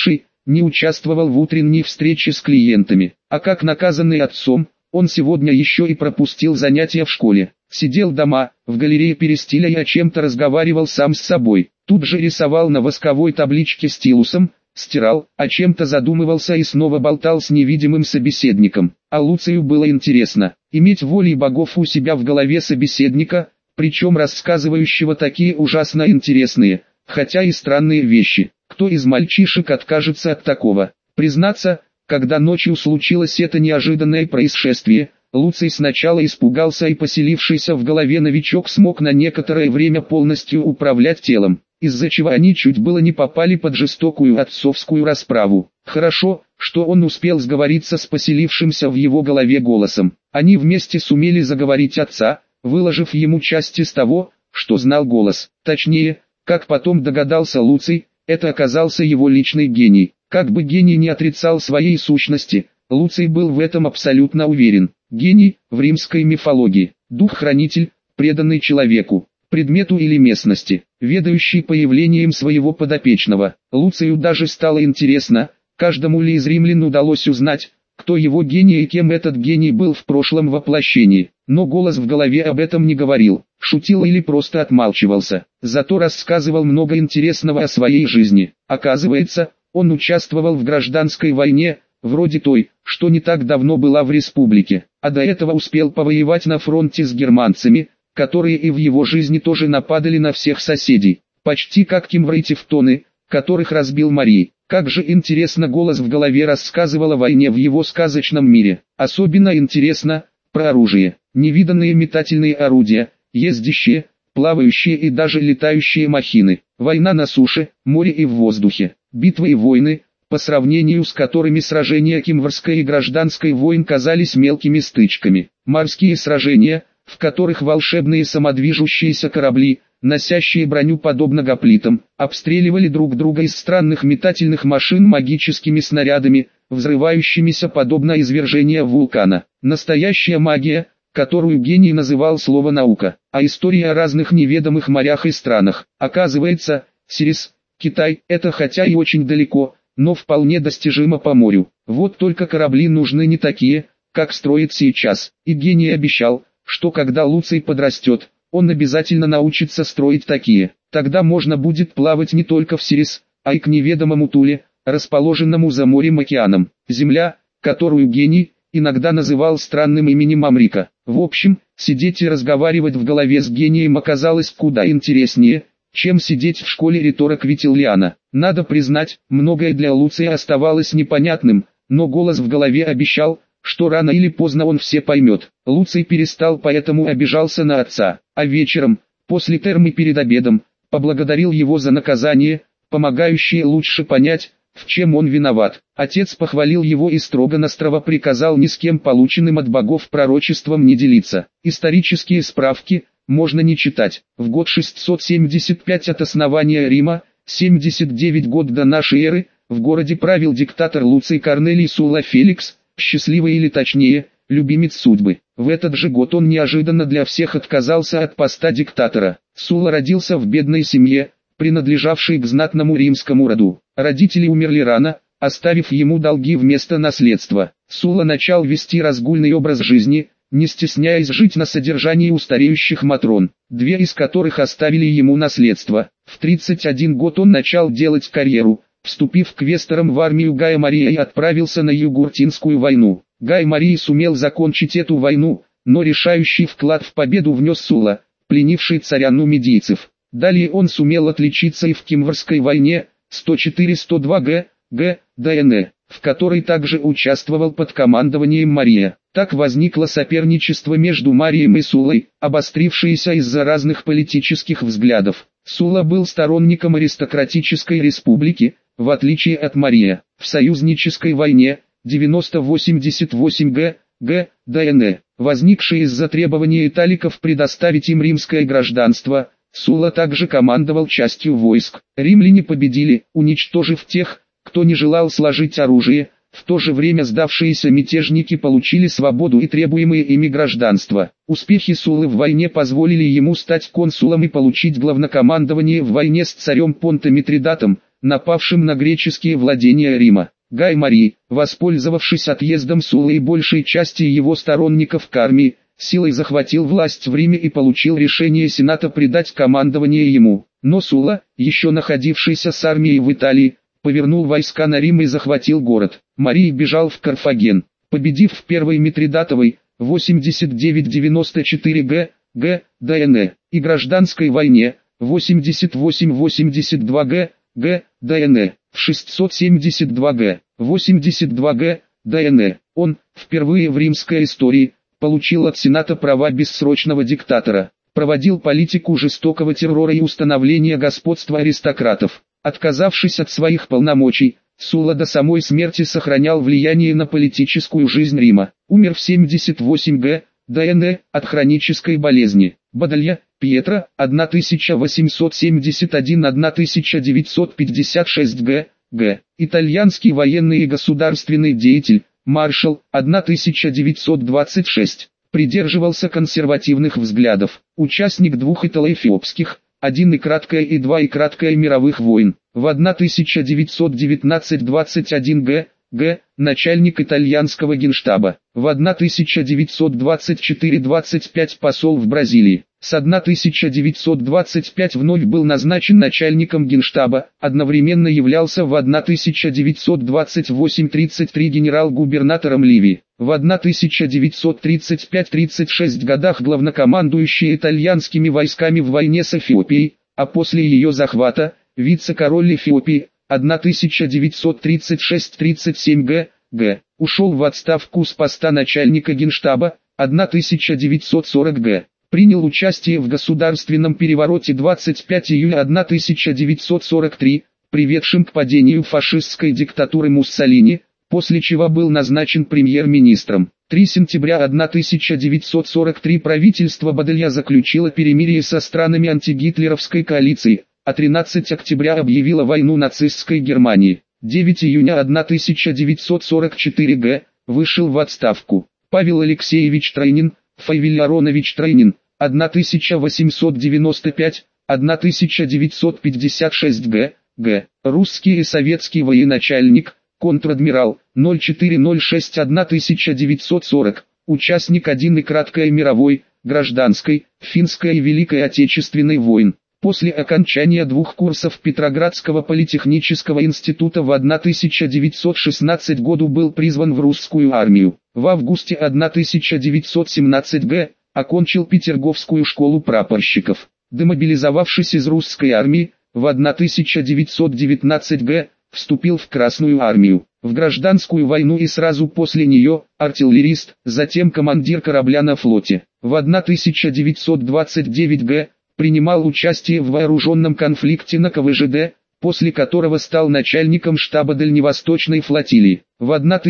не участвовал в утренней встрече с клиентами, а как наказанный отцом, он сегодня еще и пропустил занятия в школе. Сидел дома, в галерее перистиля и о чем-то разговаривал сам с собой. Тут же рисовал на восковой табличке стилусом, стирал, о чем-то задумывался и снова болтал с невидимым собеседником. А Луцию было интересно, иметь волей богов у себя в голове собеседника, причем рассказывающего такие ужасно интересные, хотя и странные вещи. Кто из мальчишек откажется от такого? Признаться, когда ночью случилось это неожиданное происшествие, Луций сначала испугался, и поселившийся в голове новичок смог на некоторое время полностью управлять телом, из-за чего они чуть было не попали под жестокую отцовскую расправу. Хорошо, что он успел сговориться с поселившимся в его голове голосом. Они вместе сумели заговорить отца, выложив ему часть из того, что знал голос. Точнее, как потом догадался Луций, это оказался его личный гений. Как бы гений не отрицал своей сущности, Луций был в этом абсолютно уверен. Гений, в римской мифологии, дух-хранитель, преданный человеку, предмету или местности, ведающий появлением своего подопечного. Луцию даже стало интересно, каждому ли из римлян удалось узнать, кто его гений и кем этот гений был в прошлом воплощении. Но голос в голове об этом не говорил, шутил или просто отмалчивался, зато рассказывал много интересного о своей жизни. Оказывается, он участвовал в гражданской войне, вроде той, что не так давно была в республике, а до этого успел повоевать на фронте с германцами, которые и в его жизни тоже нападали на всех соседей, почти как кимвры и тевтоны, которых разбил Марий. Как же интересно голос в голове рассказывал о войне в его сказочном мире. Особенно интересно, про оружие, невиданные метательные орудия, ездящие, плавающие и даже летающие махины, война на суше, море и в воздухе, битвы и войны, по сравнению с которыми сражения кимврской и гражданской войн казались мелкими стычками, морские сражения, в которых волшебные самодвижущиеся корабли, носящие броню подобно гоплитам, обстреливали друг друга из странных метательных машин магическими снарядами, взрывающимися подобно извержению вулкана. Настоящая магия, которую гений называл слово «наука», а история о разных неведомых морях и странах. Оказывается, Сирис, Китай, это хотя и очень далеко, но вполне достижимо по морю. Вот только корабли нужны не такие, как строят сейчас. И гений обещал, что когда Луций подрастет, он обязательно научится строить такие. Тогда можно будет плавать не только в Сирис, а и к неведомому Туле, расположенному за морем-океаном. Земля, которую гений иногда называл странным именем Амрика. В общем, сидеть и разговаривать в голове с гением оказалось куда интереснее, чем сидеть в школе риторок Витиллиана. Надо признать, многое для Луция оставалось непонятным, но голос в голове обещал, что рано или поздно он все поймет. Луций перестал, поэтому обижался на отца, а вечером, после термы перед обедом, поблагодарил его за наказание, помогающее лучше понять, в чем он виноват. Отец похвалил его и строго-настрого приказал ни с кем полученным от богов пророчеством не делиться. Исторические справки можно не читать. В год 675 от основания Рима, 79 год до нашей эры, в городе правил диктатор Луций Корнелий Сула Феликс, счастливый или точнее, любимец судьбы. В этот же год он неожиданно для всех отказался от поста диктатора. Сула родился в бедной семье, принадлежавшей к знатному римскому роду. Родители умерли рано, оставив ему долги вместо наследства. Сула начал вести разгульный образ жизни, не стесняясь жить на содержании у стареющих матрон, две из которых оставили ему наследство. В 31 год он начал делать карьеру, вступив квестором в армию Гая Мария и отправился на Югуртинскую войну. Гай Марий сумел закончить эту войну, но решающий вклад в победу внес Сула, пленивший царя нумидийцев. Далее он сумел отличиться и в Кимврской войне, 104-102 г. ДН, в которой также участвовал под командованием Мария. Так возникло соперничество между Марием и Сулой, обострившееся из-за разных политических взглядов. Сула был сторонником аристократической республики, в отличие от Мария. В союзнической войне, 90-88 г. ДН, возникшей из-за требования италиков предоставить им римское гражданство, Сула также командовал частью войск. Римляне победили, уничтожив тех, кто не желал сложить оружие, в то же время сдавшиеся мятежники получили свободу и требуемое ими гражданство. Успехи Сулы в войне позволили ему стать консулом и получить главнокомандование в войне с царем Понта Митридатом, напавшим на греческие владения Рима. Гай Марий, воспользовавшись отъездом Суллы и большей части его сторонников к армии, силой захватил власть в Риме и получил решение Сената придать командование ему. Но Сулла, еще находившийся с армией в Италии, повернул войска на Рим и захватил город. Марий бежал в Карфаген, победив в Первой Митридатовой, 89-94 г. ДН, и Гражданской войне, 88-82 г. ДН, в 672 г. 82 г. ДН. Он, впервые в римской истории, получил от Сената права бессрочного диктатора, проводил политику жестокого террора и установления господства аристократов. Отказавшись от своих полномочий, Сулла до самой смерти сохранял влияние на политическую жизнь Рима. Умер в 78 г. ДН от хронической болезни. Бадалья, Пьетро, 1871-1956 г. Итальянский военный и государственный деятель, маршал, 1926. Придерживался консервативных взглядов. Участник двух итало-эфиопских, один и краткая и два и краткая мировых войн. В 1919-21 г. Начальник итальянского генштаба. В 1924-25 посол в Бразилии. С 1925 вновь был назначен начальником генштаба, одновременно являлся в 1928-33 генерал-губернатором Ливии. В 1935-36 годах главнокомандующий итальянскими войсками в войне с Эфиопией, а после ее захвата, вице-король Эфиопии, 1936-37 г. Ушел в отставку с поста начальника генштаба, 1940 г. Принял участие в государственном перевороте 25 июля 1943, приведшем к падению фашистской диктатуры Муссолини, после чего был назначен премьер-министром. 3 сентября 1943 правительство Бадалья заключило перемирие со странами антигитлеровской коалиции, а 13 октября объявило войну нацистской Германии. 9 июня 1944 г. Вышел в отставку. Павел Алексеевич Тройнин, Фавель Аронович Тройнин, 1895-1956 г. Русский и советский военачальник, контр-адмирал, 0406-1940, участник один и краткой мировой, гражданской, финской и Великой Отечественной войн. После окончания двух курсов Петроградского политехнического института в 1916 году был призван в русскую армию. В августе 1917 г. окончил Петерговскую школу прапорщиков. Демобилизовавшись из русской армии, в 1919 г. вступил в Красную армию. В гражданскую войну и сразу после нее артиллерист, затем командир корабля на флоте. В 1929 г. принимал участие в вооруженном конфликте на КВЖД, после которого стал начальником штаба Дальневосточной флотилии. В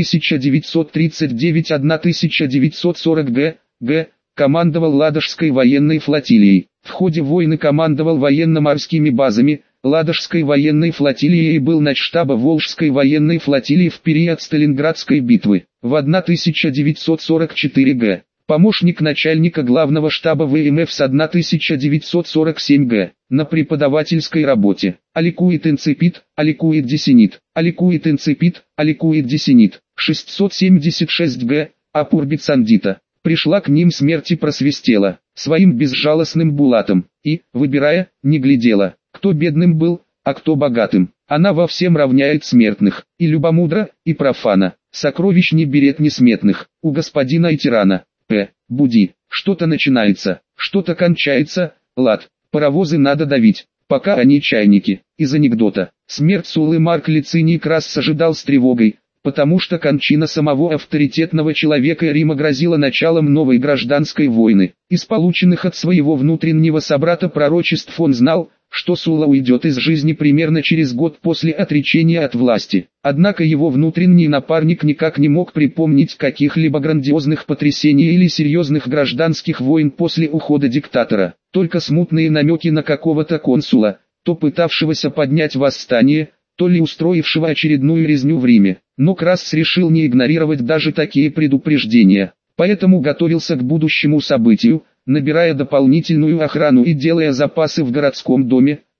1939-1940 г. командовал Ладожской военной флотилией. В ходе войны командовал военно-морскими базами, Ладожской военной флотилией и был начштаба Волжской военной флотилии в период Сталинградской битвы. В 1944 г. помощник начальника главного штаба ВМФ с 1947 г. на преподавательской работе. Аликуит инципит, аликуит десенит, аликуит инципит, аликуит десенит. 676 г. Апурбит сандита. Пришла к ним смерть и просвистела своим безжалостным булатом, и, выбирая, не глядела, кто бедным был, а кто богатым. Она во всем равняет смертных, и любомудра, и профана. Сокровищ не берет несметных, у господина и тирана. Буди, что-то начинается, что-то кончается, лад, паровозы надо давить, пока они чайники. Из анекдота. Смерть Суллы Марк Лициний Красс ожидал с тревогой, потому что кончина самого авторитетного человека Рима грозила началом новой гражданской войны. Из полученных от своего внутреннего собрата пророчеств он знал, что Сулла уйдет из жизни примерно через год после отречения от власти. Однако его внутренний напарник никак не мог припомнить каких-либо грандиозных потрясений или серьезных гражданских войн после ухода диктатора. Только смутные намеки на какого-то консула, то пытавшегося поднять восстание, то ли устроившего очередную резню в Риме. Но Красс решил не игнорировать даже такие предупреждения. Поэтому готовился к будущему событию, набирая дополнительную охрану и делая запасы в городском доме,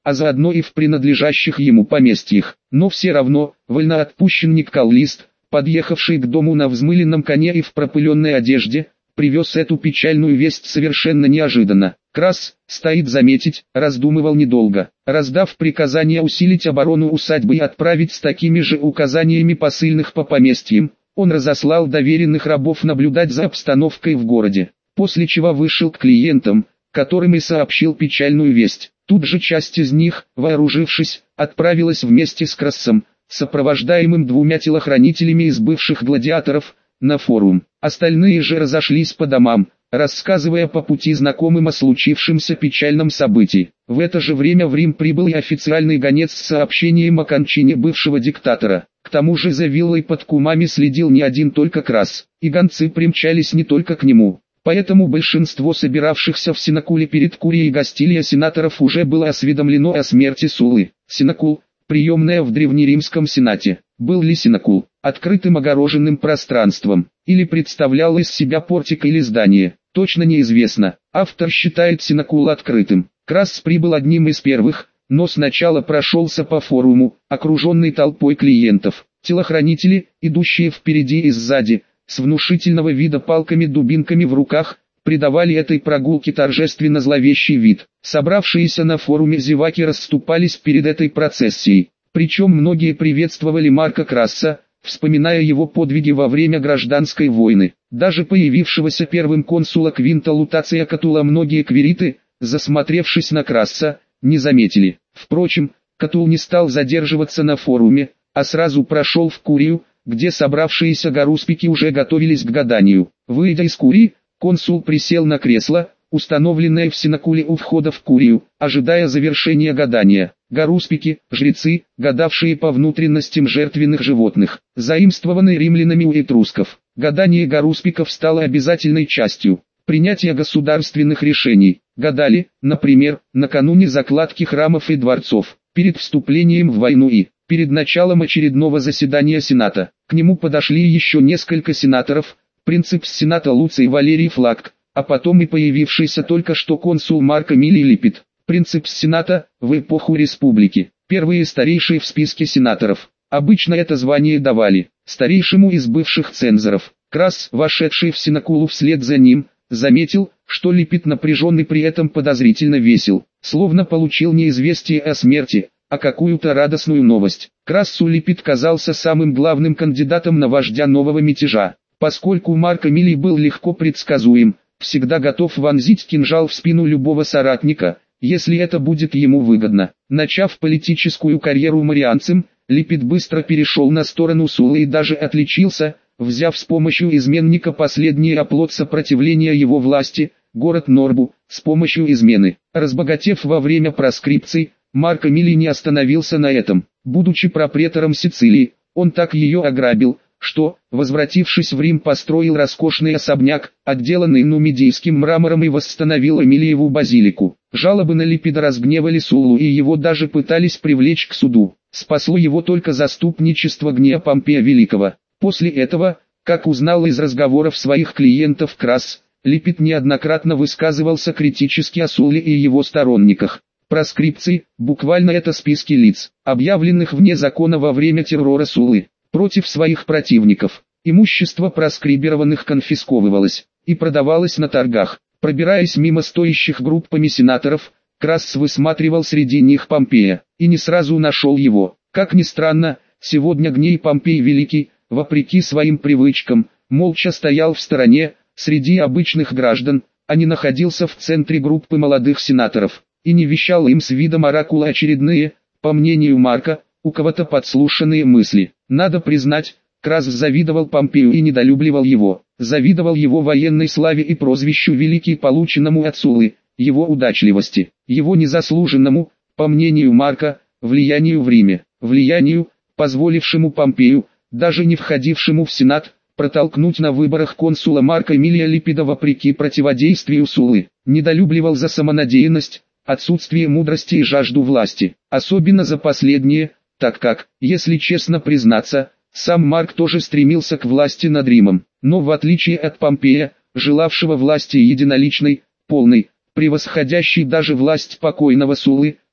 а заодно и в принадлежащих ему поместьях. Но все равно, вольноотпущенник Каллист, подъехавший к дому на взмыленном коне и в пропыленной одежде, привез эту печальную весть совершенно неожиданно. Крас, стоит заметить, раздумывал недолго. Раздав приказание усилить оборону усадьбы и отправить с такими же указаниями посыльных по поместьям, он разослал доверенных рабов наблюдать за обстановкой в городе, после чего вышел к клиентам, которым и сообщил печальную весть. Тут же часть из них, вооружившись, отправилась вместе с Крассом, сопровождаемым 2 телохранителями из бывших гладиаторов, на форум. Остальные же разошлись по домам, рассказывая по пути знакомым о случившемся печальном событии. В это же время в Рим прибыл и официальный гонец с сообщением о кончине бывшего диктатора. К тому же за виллой под Кумами следил не один только Крас, и гонцы примчались не только к нему. Поэтому большинство собиравшихся в Синакуле перед Курией Гастилья сенаторов уже было осведомлено о смерти Суллы. Синакул, приемная в древнеримском сенате. Был ли Синакул открытым огороженным пространством, или представлял из себя портик или здание, точно неизвестно. Автор считает Синакул открытым. Крас прибыл одним из первых, но сначала прошелся по форуму, окруженный толпой клиентов. Телохранители, идущие впереди и сзади, с внушительного вида палками-дубинками в руках, придавали этой прогулке торжественно зловещий вид. Собравшиеся на форуме зеваки расступались перед этой процессией. Причем многие приветствовали Марка Красса, вспоминая его подвиги во время гражданской войны. Даже появившегося первым консула Квинта Лутация Катула многие квириты, засмотревшись на Красса, не заметили. Впрочем, Катул не стал задерживаться на форуме, а сразу прошел в Курию, где собравшиеся гаруспики уже готовились к гаданию. Выйдя из Курии, консул присел на кресло, установленное в Синакуле у входа в Курию, ожидая завершения гадания. Гаруспики, жрецы, гадавшие по внутренностям жертвенных животных, заимствованные римлянами у этрусков. Гадание гаруспиков стало обязательной частью принятия государственных решений. Гадали, например, накануне закладки храмов и дворцов, перед вступлением в войну и перед началом очередного заседания Сената. К нему подошли еще несколько сенаторов, принципс Сената Луций Валерий Флакк, а потом и появившийся только что консул Марк Эмилий Липид. Принципс Сената, в эпоху республики, первые старейшие в списке сенаторов. Обычно это звание давали старейшему из бывших цензоров. Крас, вошедший в Синакулу вслед за ним, заметил, что Липид напряженный при этом подозрительно весел, словно получил не известие о смерти, а какую-то радостную новость. Крассу Липид казался самым главным кандидатом на вождя нового мятежа, поскольку Марк Эмилий был легко предсказуем, всегда готов вонзить кинжал в спину любого соратника, если это будет ему выгодно. Начав политическую карьеру марианцем, Липид быстро перешел на сторону Суллы и даже отличился, взяв с помощью изменника последний оплот сопротивления его власти, город Норбу, с помощью измены. Разбогатев во время проскрипций, Марк Эмилий не остановился на этом. Будучи пропретором Сицилии, он так ее ограбил, что, возвратившись в Рим, построил роскошный особняк, отделанный нумидийским мрамором, и восстановил Эмилиеву базилику. Жалобы на Липида разгневали Суллу, и его даже пытались привлечь к суду. Спасло его только заступничество Гния Помпея Великого. После этого, как узнал из разговоров своих клиентов Крас, Липид неоднократно высказывался критически о Сулле и его сторонниках. Проскрипции, буквально это списки лиц, объявленных вне закона во время террора Суллы. Против своих противников. Имущество проскрибированных конфисковывалось и продавалось на торгах. Пробираясь мимо стоящих группами сенаторов, Крас высматривал среди них Помпея, и не сразу нашел его. Как ни странно, сегодня Гний Помпей Великий, вопреки своим привычкам, молча стоял в стороне, среди обычных граждан, а не находился в центре группы молодых сенаторов, и не вещал им с видом оракула очередные, по мнению Марка, у кого-то подслушанные мысли. Надо признать, Крас завидовал Помпею и недолюбливал его. Завидовал его военной славе и прозвищу Великий, полученному от Суллы, его удачливости, его незаслуженному, по мнению Марка, влиянию в Риме. Влиянию, позволившему Помпею, даже не входившему в Сенат, протолкнуть на выборах консула Марка Эмилия Липида вопреки противодействию Суллы. Недолюбливал за самонадеянность, отсутствие мудрости и жажду власти. Особенно за последнее, так как, если честно признаться, сам Марк тоже стремился к власти над Римом, но в отличие от Помпея, желавшего власти единоличной, полной, превосходящей даже власть покойного Суллы,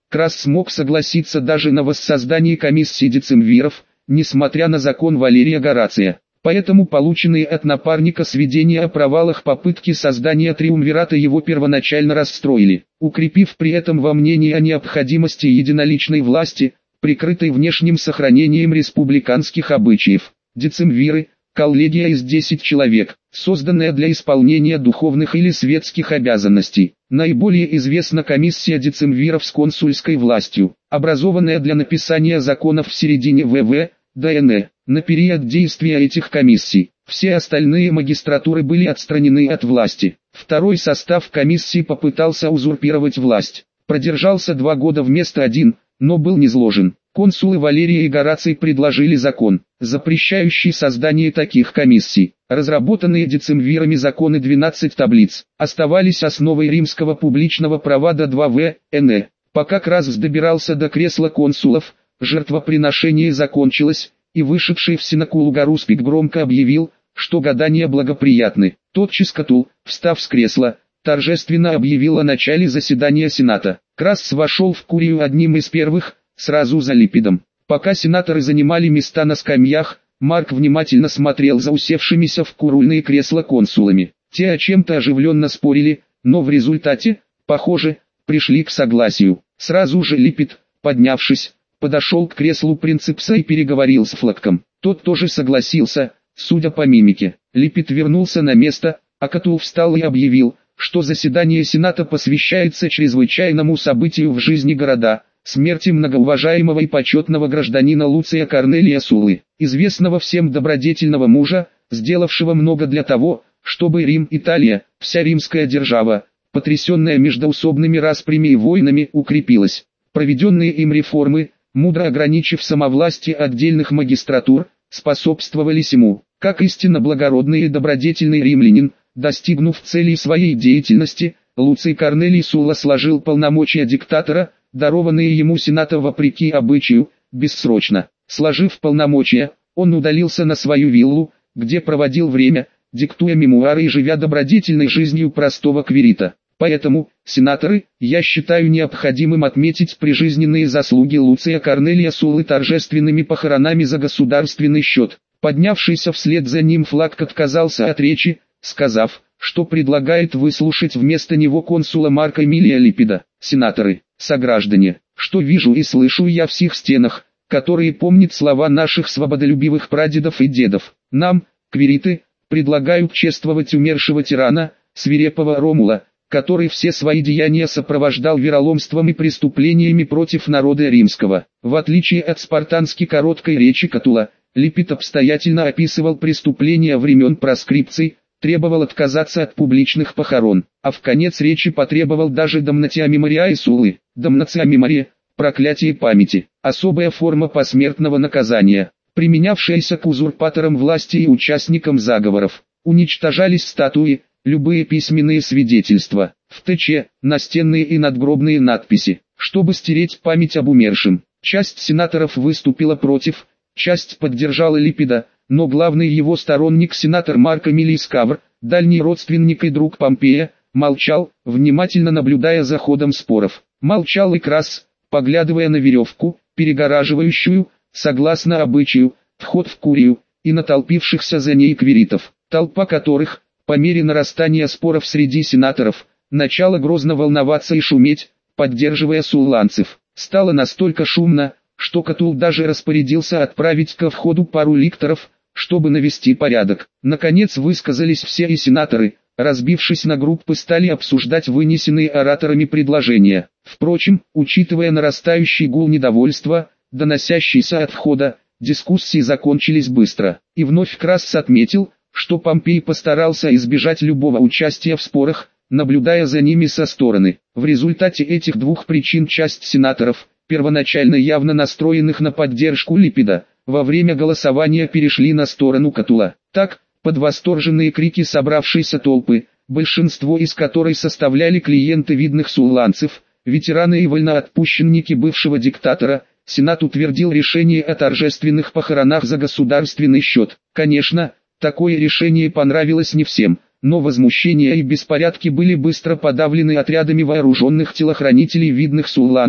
Крас смог согласиться даже на воссоздание комиссии децемвиров, несмотря на закон Валерия Горация. Поэтому полученные от напарника сведения о провалах попытки создания триумвирата его первоначально расстроили, укрепив при этом во мнении о необходимости единоличной власти, прикрытой внешним сохранением республиканских обычаев. Децемвиры – коллегия из 10 человек, созданная для исполнения духовных или светских обязанностей. Наиболее известна комиссия децемвиров с консульской властью, образованная для написания законов в середине ВВ, ДН. На период действия этих комиссий, все остальные магистратуры были отстранены от власти. Второй состав комиссии попытался узурпировать власть. Продержался 2 года вместо 1, но был низложен. Консулы Валерий и Гораций предложили закон, запрещающий создание таких комиссий. Разработанные децемвирами законы 12 таблиц оставались основой римского публичного права до 2 ВН. Пока Крас добирался до кресла консулов, жертвоприношение закончилось, и вышедший в синекулу Гаруспик громко объявил, что гадания благоприятны. Тотчас Катул, встав с кресла, торжественно объявил о начале заседания Сената. Крас вошел в Курию одним из первых, сразу за Липидом. Пока сенаторы занимали места на скамьях, Марк внимательно смотрел за усевшимися в курульные кресла консулами. Те о чем-то оживленно спорили, но в результате, похоже, пришли к согласию. Сразу же Липид, поднявшись, подошел к креслу принципса и переговорил с Флакком. Тот тоже согласился, судя по мимике. Липид вернулся на место, а Катул встал и объявил, что заседание Сената посвящается чрезвычайному событию в жизни города, смерти многоуважаемого и почетного гражданина Луция Корнелия Суллы, известного всем добродетельного мужа, сделавшего много для того, чтобы Рим, Италия, вся римская держава, потрясенная междоусобными распрями и войнами, укрепилась. Проведенные им реформы, мудро ограничив самовластие отдельных магистратур, способствовали сему. Как истинно благородный и добродетельный римлянин, достигнув целей своей деятельности, Луций Корнелий Сулла сложил полномочия диктатора, дарованные ему Сената вопреки обычаю, бессрочно. Сложив полномочия, он удалился на свою виллу, где проводил время, диктуя мемуары и живя добродетельной жизнью простого квирита. Поэтому, сенаторы, я считаю необходимым отметить прижизненные заслуги Луция Корнелия Суллы торжественными похоронами за государственный счет. Поднявшийся вслед за ним Флакк отказался от речи, сказав, что предлагает выслушать вместо него консула Марка Эмилия Липида. Сенаторы, сограждане, что вижу и слышу я в сих стенах, которые помнят слова наших свободолюбивых прадедов и дедов. Нам, квириты, предлагают чествовать умершего тирана, свирепого Ромула, который все свои деяния сопровождал вероломством и преступлениями против народа римского. В отличие от спартански короткой речи Катула, Липид обстоятельно описывал преступления времен проскрипций, требовал отказаться от публичных похорон, а в конец речи потребовал даже дамнатия мемориаe Суллы, дамнация мемория, проклятие памяти, особая форма посмертного наказания, применявшаяся к узурпаторам власти и участникам заговоров. Уничтожались статуи, любые письменные свидетельства, в ТЧ, настенные и надгробные надписи, чтобы стереть память об умершем. Часть сенаторов выступила против, часть поддержала Липида, но главный его сторонник сенатор Марк Эмилий Скавр, дальний родственник и друг Помпея, молчал, внимательно наблюдая за ходом споров. Молчал и Крас, поглядывая на веревку, перегораживающую, согласно обычаю, вход в Курию, и на толпившихся за ней квиритов, толпа которых, по мере нарастания споров среди сенаторов, начала грозно волноваться и шуметь, поддерживая сулланцев. Стало настолько шумно, что Катул даже распорядился отправить ко входу пару ликторов, чтобы навести порядок. Наконец высказались все и сенаторы, разбившись на группы, стали обсуждать вынесенные ораторами предложения. Впрочем, учитывая нарастающий гул недовольства, доносящийся от входа, дискуссии закончились быстро. И вновь Крас отметил, что Помпей постарался избежать любого участия в спорах, наблюдая за ними со стороны. В результате этих двух причин часть сенаторов, первоначально явно настроенных на поддержку Липида, во время голосования перешли на сторону Катула. Так, под восторженные крики собравшейся толпы, большинство из которой составляли клиенты видных сулланцев, ветераны и вольноотпущенники бывшего диктатора, Сенат утвердил решение о торжественных похоронах за государственный счет. Конечно, такое решение понравилось не всем, но возмущения и беспорядки были быстро подавлены отрядами вооруженных телохранителей видных сулланцев,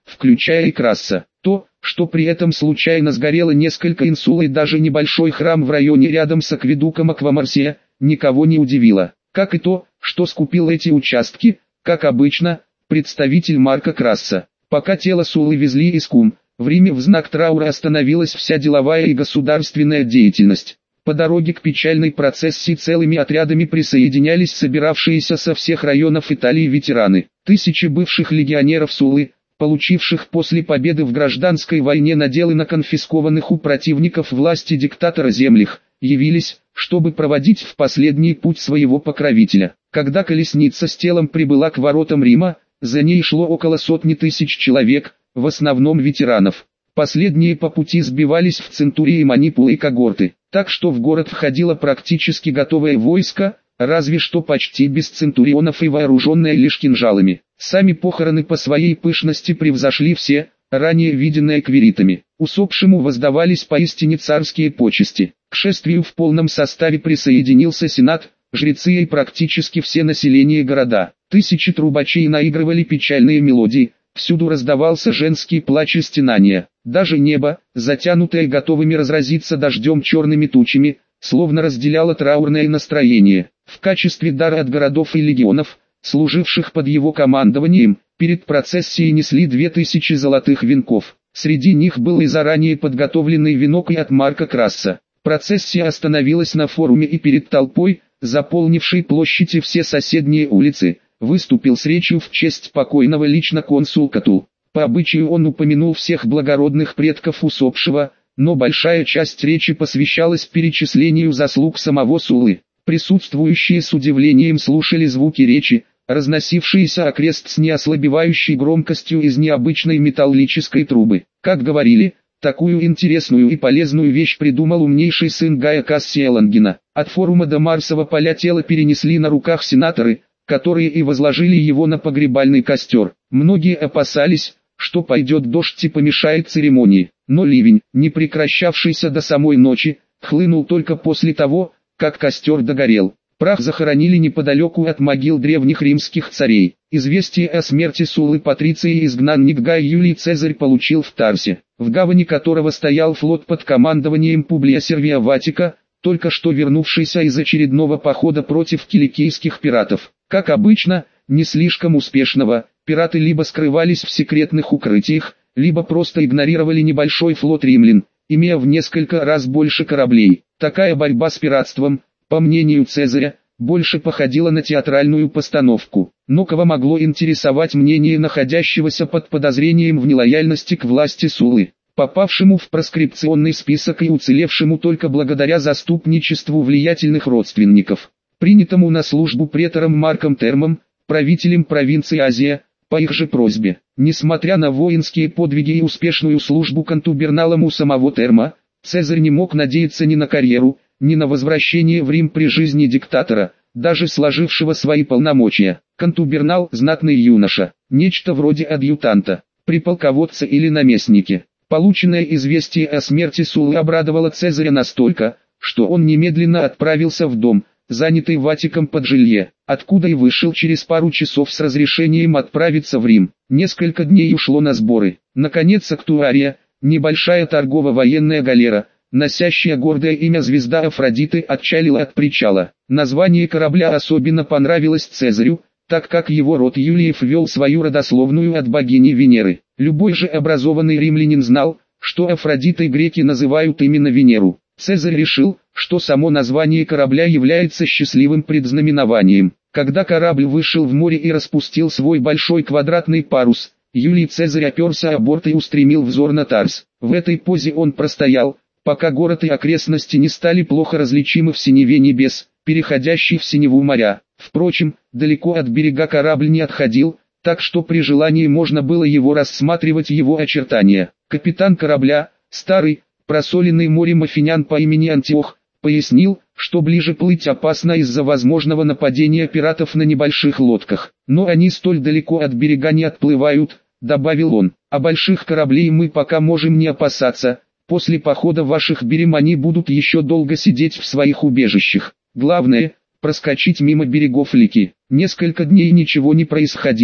включая и Красса. То, что при этом случайно сгорело несколько инсул и даже небольшой храм в районе рядом с акведуком Аквамарсия, никого не удивило. Как и то, что скупил эти участки, как обычно, представитель Марка Красса. Пока тело Суллы везли из Кум, в Риме в знак траура остановилась вся деловая и государственная деятельность. По дороге к печальной процессии целыми отрядами присоединялись собиравшиеся со всех районов Италии ветераны. Тысячи бывших легионеров Суллы, получивших после победы в гражданской войне наделы на конфискованных у противников власти диктатора землях, явились, чтобы проводить в последний путь своего покровителя. Когда колесница с телом прибыла к воротам Рима, за ней шло около сотни тысяч человек, в основном ветеранов. Последние по пути сбивались в центурии, манипулы и когорты, так что в город входило практически готовое войско, разве что почти без центурионов и вооруженное лишь кинжалами. Сами похороны по своей пышности превзошли все, ранее виденные квиритами. Усопшему воздавались поистине царские почести. К шествию в полном составе присоединился сенат, жрецы и практически все население города. Тысячи трубачей наигрывали печальные мелодии, всюду раздавался женский плач и стенания. Даже небо, затянутое готовыми разразиться дождем черными тучами, словно разделяло траурное настроение. В качестве дара от городов и легионов, служивших под его командованием, перед процессией несли 2000 золотых венков. Среди них был и заранее подготовленный венок и от Марка Красса. Процессия остановилась на форуме, и перед толпой, заполнившей площадь и все соседние улицы, выступил с речью в честь покойного лично консул Катул. По обычаю он упомянул всех благородных предков усопшего, но большая часть речи посвящалась перечислению заслуг самого Суллы. Присутствующие с удивлением слушали звуки речи, разносившиеся окрест с неослабевающей громкостью из необычной металлической трубы. Как говорили, такую интересную и полезную вещь придумал умнейший сын Гая Кассия Лонгина. От форума до Марсового поля тело перенесли на руках сенаторы, которые и возложили его на погребальный костер. Многие опасались, что пойдет дождь и помешает церемонии, но ливень, не прекращавшийся до самой ночи, хлынул только после того, как костер догорел. Прах захоронили неподалеку от могил древних римских царей. Известие о смерти Суллы Патриций и изгнанник Гай Юлий Цезарь получил в Тарсе, в гавани которого стоял флот под командованием Публия Сервия Ватика, только что вернувшийся из очередного похода против киликийских пиратов. Как обычно, не слишком успешного, пираты либо скрывались в секретных укрытиях, либо просто игнорировали небольшой флот римлян, имея в несколько раз больше кораблей. Такая борьба с пиратством, по мнению Цезаря, больше походила на театральную постановку. Но кого могло интересовать мнение находящегося под подозрением в нелояльности к власти Суллы, попавшему в проскрипционный список и уцелевшему только благодаря заступничеству влиятельных родственников, принятому на службу претором Марком Термом, правителем провинции Азия, по их же просьбе. Несмотря на воинские подвиги и успешную службу контуберналом у самого Терма, Цезарь не мог надеяться ни на карьеру, ни на возвращение в Рим при жизни диктатора, даже сложившего свои полномочия. Контубернал – знатный юноша, нечто вроде адъютанта, при полководце или наместнике. Полученное известие о смерти Суллы обрадовало Цезаря настолько, что он немедленно отправился в дом, занятый Ватиком под жилье, откуда и вышел через пару часов с разрешением отправиться в Рим. Несколько дней ушло на сборы. Наконец Актуария, небольшая торгово-военная галера, носящая гордое имя «Звезда Афродиты», отчалила от причала. Название корабля особенно понравилось Цезарю, так как его род Юлиев вел свою родословную от богини Венеры. Любой же образованный римлянин знал, что Афродитой греки называют именно Венеру. Цезарь решил, что само название корабля является счастливым предзнаменованием. Когда корабль вышел в море и распустил свой большой квадратный парус, Юлий Цезарь оперся о борт и устремил взор на Тарс. В этой позе он простоял, пока город и окрестности не стали плохо различимы в синеве небес, переходящей в синеву моря. Впрочем, далеко от берега корабль не отходил, так что при желании можно было его рассматривать его очертания. Капитан корабля, старый, просоленный морем афинян по имени Антиох, пояснил, что ближе плыть опасно из-за возможного нападения пиратов на небольших лодках. Но они столь далеко от берега не отплывают, добавил он. А больших кораблей мы пока можем не опасаться. После похода ваших берем они будут еще долго сидеть в своих убежищах. Главное, проскочить мимо берегов Лики. Несколько дней ничего не происходило.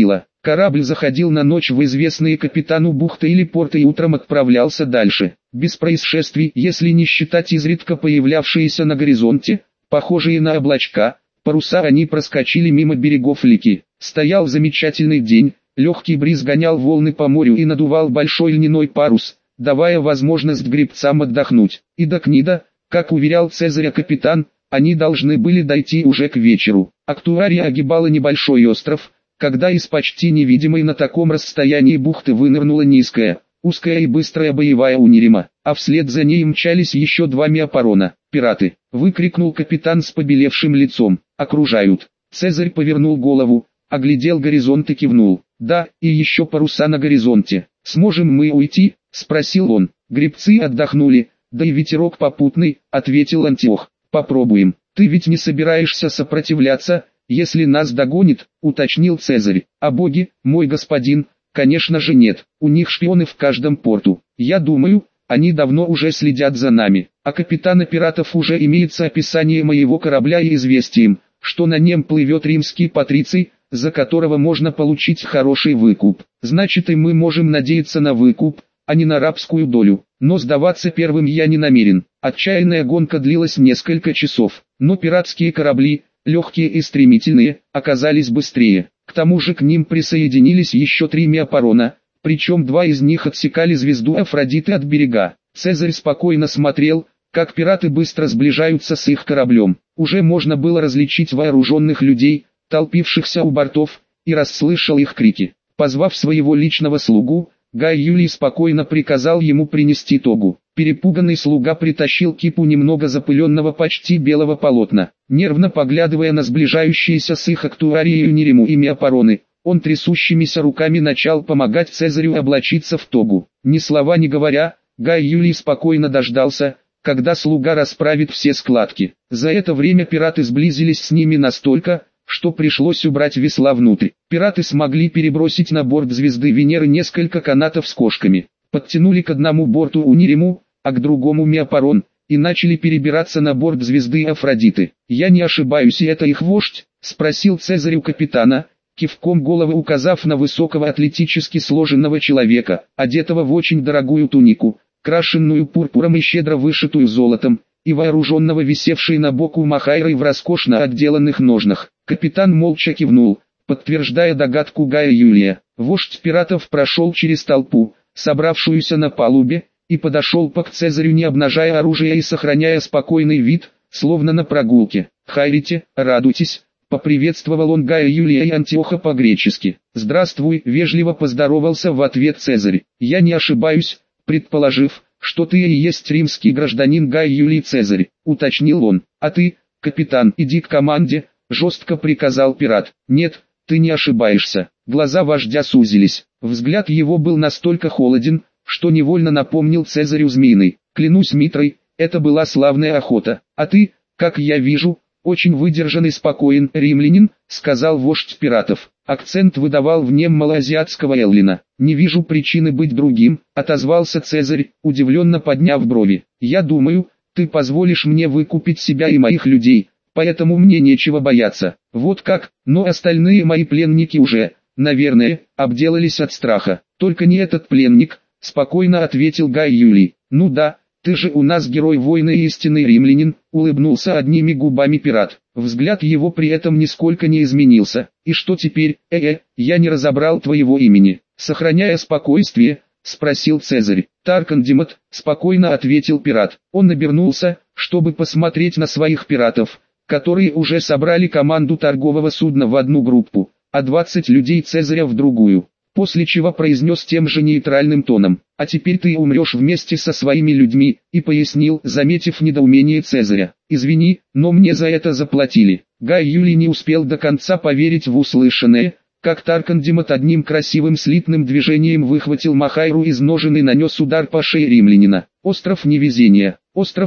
Корабль заходил на ночь в известные капитану бухты или порты и утром отправлялся дальше, без происшествий, если не считать изредка появлявшиеся на горизонте, похожие на облачка, паруса. Они проскочили мимо берегов Лики. Стоял замечательный день, легкий бриз гонял волны по морю и надувал большой льняной парус, давая возможность гребцам отдохнуть. И до Книда, как уверял Цезаря капитан, они должны были дойти уже к вечеру. Актуария огибала небольшой остров, когда из почти невидимой на таком расстоянии бухты вынырнула низкая, узкая и быстрая боевая унирема, а вслед за ней мчались еще два миапарона. «Пираты!» — выкрикнул капитан с побелевшим лицом. «Окружают!» Цезарь повернул голову, оглядел горизонт и кивнул. «Да, и еще паруса на горизонте. Сможем мы уйти?» — спросил он. «Гребцы отдохнули, да и ветерок попутный», — ответил Антиох. «Попробуем. Ты ведь не собираешься сопротивляться, если нас догонит?» — уточнил Цезарь. «А боги, мой господин, конечно же нет. У них шпионы в каждом порту. Я думаю, они давно уже следят за нами. А капитана пиратов уже имеется описание моего корабля и известием, что на нем плывет римский патриций, за которого можно получить хороший выкуп. Значит, и мы можем надеяться на выкуп, а не на рабскую долю. Но сдаваться первым я не намерен». Отчаянная гонка длилась несколько часов, но пиратские корабли, легкие и стремительные, оказались быстрее. К тому же к ним присоединились еще три миапарона, причем два из них отсекали звезду Афродиты от берега. Цезарь спокойно смотрел, как пираты быстро сближаются с их кораблем. Уже можно было различить вооруженных людей, толпившихся у бортов, и расслышал их крики. Позвав своего личного слугу, Гай Юлий спокойно приказал ему принести тогу. Перепуганный слуга притащил кипу немного запыленного почти белого полотна. Нервно поглядывая на сближающиеся с их актуарией унирему и миапароны, он трясущимися руками начал помогать Цезарю облачиться в тогу. Ни слова не говоря, Гай Юлий спокойно дождался, когда слуга расправит все складки. За это время пираты сблизились с ними настолько, что пришлось убрать весла внутрь. Пираты смогли перебросить на борт звезды Венеры несколько канатов с кошками, подтянули к одному борту унирему, а к другому миапарон, и начали перебираться на борт звезды Афродиты. «Я не ошибаюсь, и это их вождь?» — спросил Цезарь у капитана, кивком головы указав на высокого атлетически сложенного человека, одетого в очень дорогую тунику, крашенную пурпуром и щедро вышитую золотом, и вооруженного висевшей на боку махайрой в роскошно отделанных ножнах. Капитан молча кивнул, подтверждая догадку Гая Юлия. Вождь пиратов прошел через толпу, собравшуюся на палубе, и подошел к Цезарю, не обнажая оружие и сохраняя спокойный вид, словно на прогулке. «Хайрите, радуйтесь», — поприветствовал он Гая Юлия и Антиоха по-гречески. «Здравствуй», — вежливо поздоровался в ответ Цезарь. «Я не ошибаюсь, предположив, что ты и есть римский гражданин Гай Юлий Цезарь», — уточнил он. «А ты, капитан, иди к команде», — жестко приказал пират. «Нет, ты не ошибаешься». Глаза вождя сузились. Взгляд его был настолько холоден, что невольно напомнил Цезарю змеиный. «Клянусь Митрой, это была славная охота. А ты, как я вижу, очень выдержан и спокоен, римлянин», — сказал вождь пиратов. Акцент выдавал в нем малоазиатского эллина. «Не вижу причины быть другим», — отозвался Цезарь, удивленно подняв брови. «Я думаю, ты позволишь мне выкупить себя и моих людей, поэтому мне нечего бояться». «Вот как, но остальные мои пленники уже, наверное, обделались от страха». «Только не этот пленник», — спокойно ответил Гай Юлий. «Ну да, ты же у нас герой войны и истинный римлянин», — улыбнулся одними губами пират. Взгляд его при этом нисколько не изменился. «И что теперь? Я не разобрал твоего имени». «Сохраняя спокойствие», — спросил Цезарь. «Таркан Димот», — спокойно ответил пират. Он обернулся, чтобы посмотреть на своих пиратов, которые уже собрали команду торгового судна в одну группу, а 20 людей Цезаря в другую. После чего произнес тем же нейтральным тоном: «А теперь ты умрешь вместе со своими людьми», и пояснил, заметив недоумение Цезаря: «Извини, но мне за это заплатили». Гай Юлий не успел до конца поверить в услышанное, как Таркан Димот одним красивым слитным движением выхватил махайру из ножен и нанес удар по шее римлянина. Остров невезения,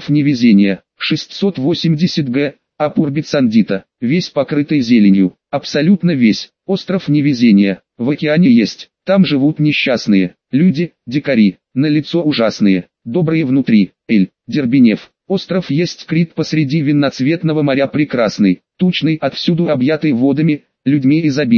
680 г, Апурбицандита, весь покрытый зеленью, абсолютно весь. Остров невезения, в океане есть, там живут несчастные, люди, дикари, на лицо ужасные, добрые внутри. Дербенев, остров есть Крит посреди винноцветного моря прекрасный, тучный, отвсюду объятый водами, людьми изобильный.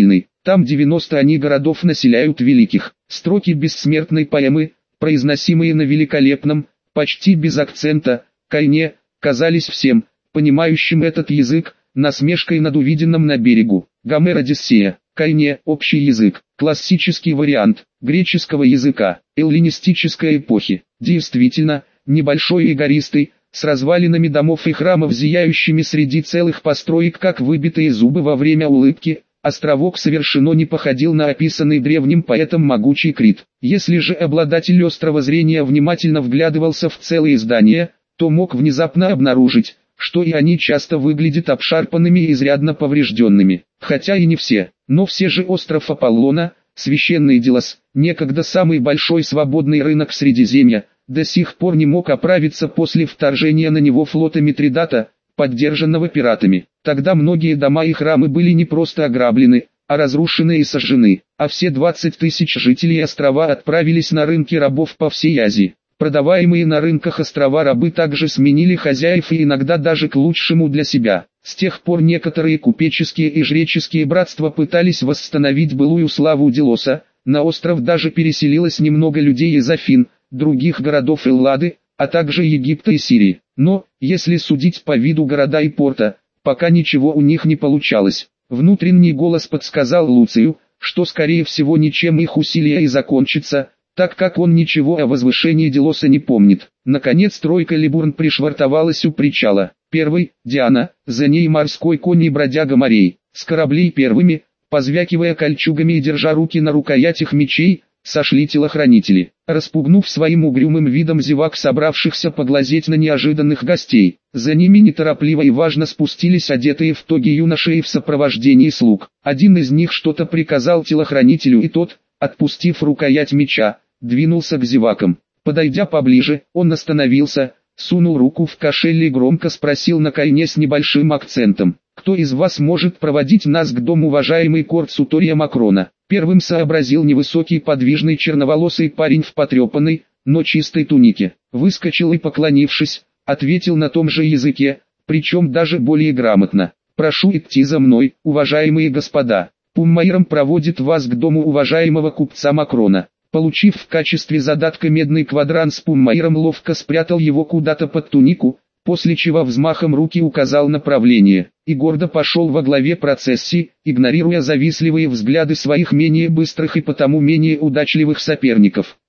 Там 90 они городов населяют великих. Строки бессмертной поэмы, произносимые на великолепном, почти без акцента, кайне, казались всем, понимающим этот язык, насмешкой над увиденным на берегу. Гомер Одиссея, кайне, общий язык, классический вариант греческого языка, эллинистической эпохи. Действительно, небольшой и гористый, с развалинами домов и храмов, зияющими среди целых построек, как выбитые зубы во время улыбки, островок совершенно не походил на описанный древним поэтом могучий Крит. Если же обладатель острого зрения внимательно вглядывался в целые здания, то мог внезапно обнаружить, что и они часто выглядят обшарпанными и изрядно поврежденными. Хотя и не все, но все же остров Аполлона, священный Делос, некогда самый большой свободный рынок Средиземья, до сих пор не мог оправиться после вторжения на него флота Митридата, поддержанного пиратами. Тогда многие дома и храмы были не просто ограблены, а разрушены и сожжены, а все 20 тысяч жителей острова отправились на рынки рабов по всей Азии. Продаваемые на рынках острова рабы также сменили хозяев и иногда даже к лучшему для себя. С тех пор некоторые купеческие и жреческие братства пытались восстановить былую славу Делоса. На остров даже переселилось немного людей из Афин, других городов Эллады, а также Египта и Сирии. Но, если судить по виду города и порта, пока ничего у них не получалось. Внутренний голос подсказал Луцию, что скорее всего ничем их усилия и закончится, так как он ничего о возвышении Делоса не помнит. Наконец тройка Либурн пришвартовалась у причала. Первый – Диана, за ней морской конь и бродяга морей. С кораблей первыми, позвякивая кольчугами и держа руки на рукоятях мечей, сошли телохранители, распугнув своим угрюмым видом зевак, собравшихся поглазеть на неожиданных гостей. За ними неторопливо и важно спустились одетые в тоги юноши и в сопровождении слуг. Один из них что-то приказал телохранителю, и тот, отпустив рукоять меча, двинулся к зевакам. Подойдя поближе, он остановился, сунул руку в кошель и громко спросил на кайне с небольшим акцентом: «Кто из вас может проводить нас к дому уважаемый Корт Сутория Макрона?» Первым сообразил невысокий подвижный черноволосый парень в потрепанной, но чистой тунике. Выскочил и, поклонившись, ответил на том же языке, причем даже более грамотно: «Прошу идти за мной, уважаемые господа. Пуммайром проводит вас к дому уважаемого купца Макрона». Получив в качестве задатка медный квадрант с Пуммайром, ловко спрятал его куда-то под тунику, после чего взмахом руки указал направление, и гордо пошел во главе процессии, игнорируя завистливые взгляды своих менее быстрых и потому менее удачливых соперников.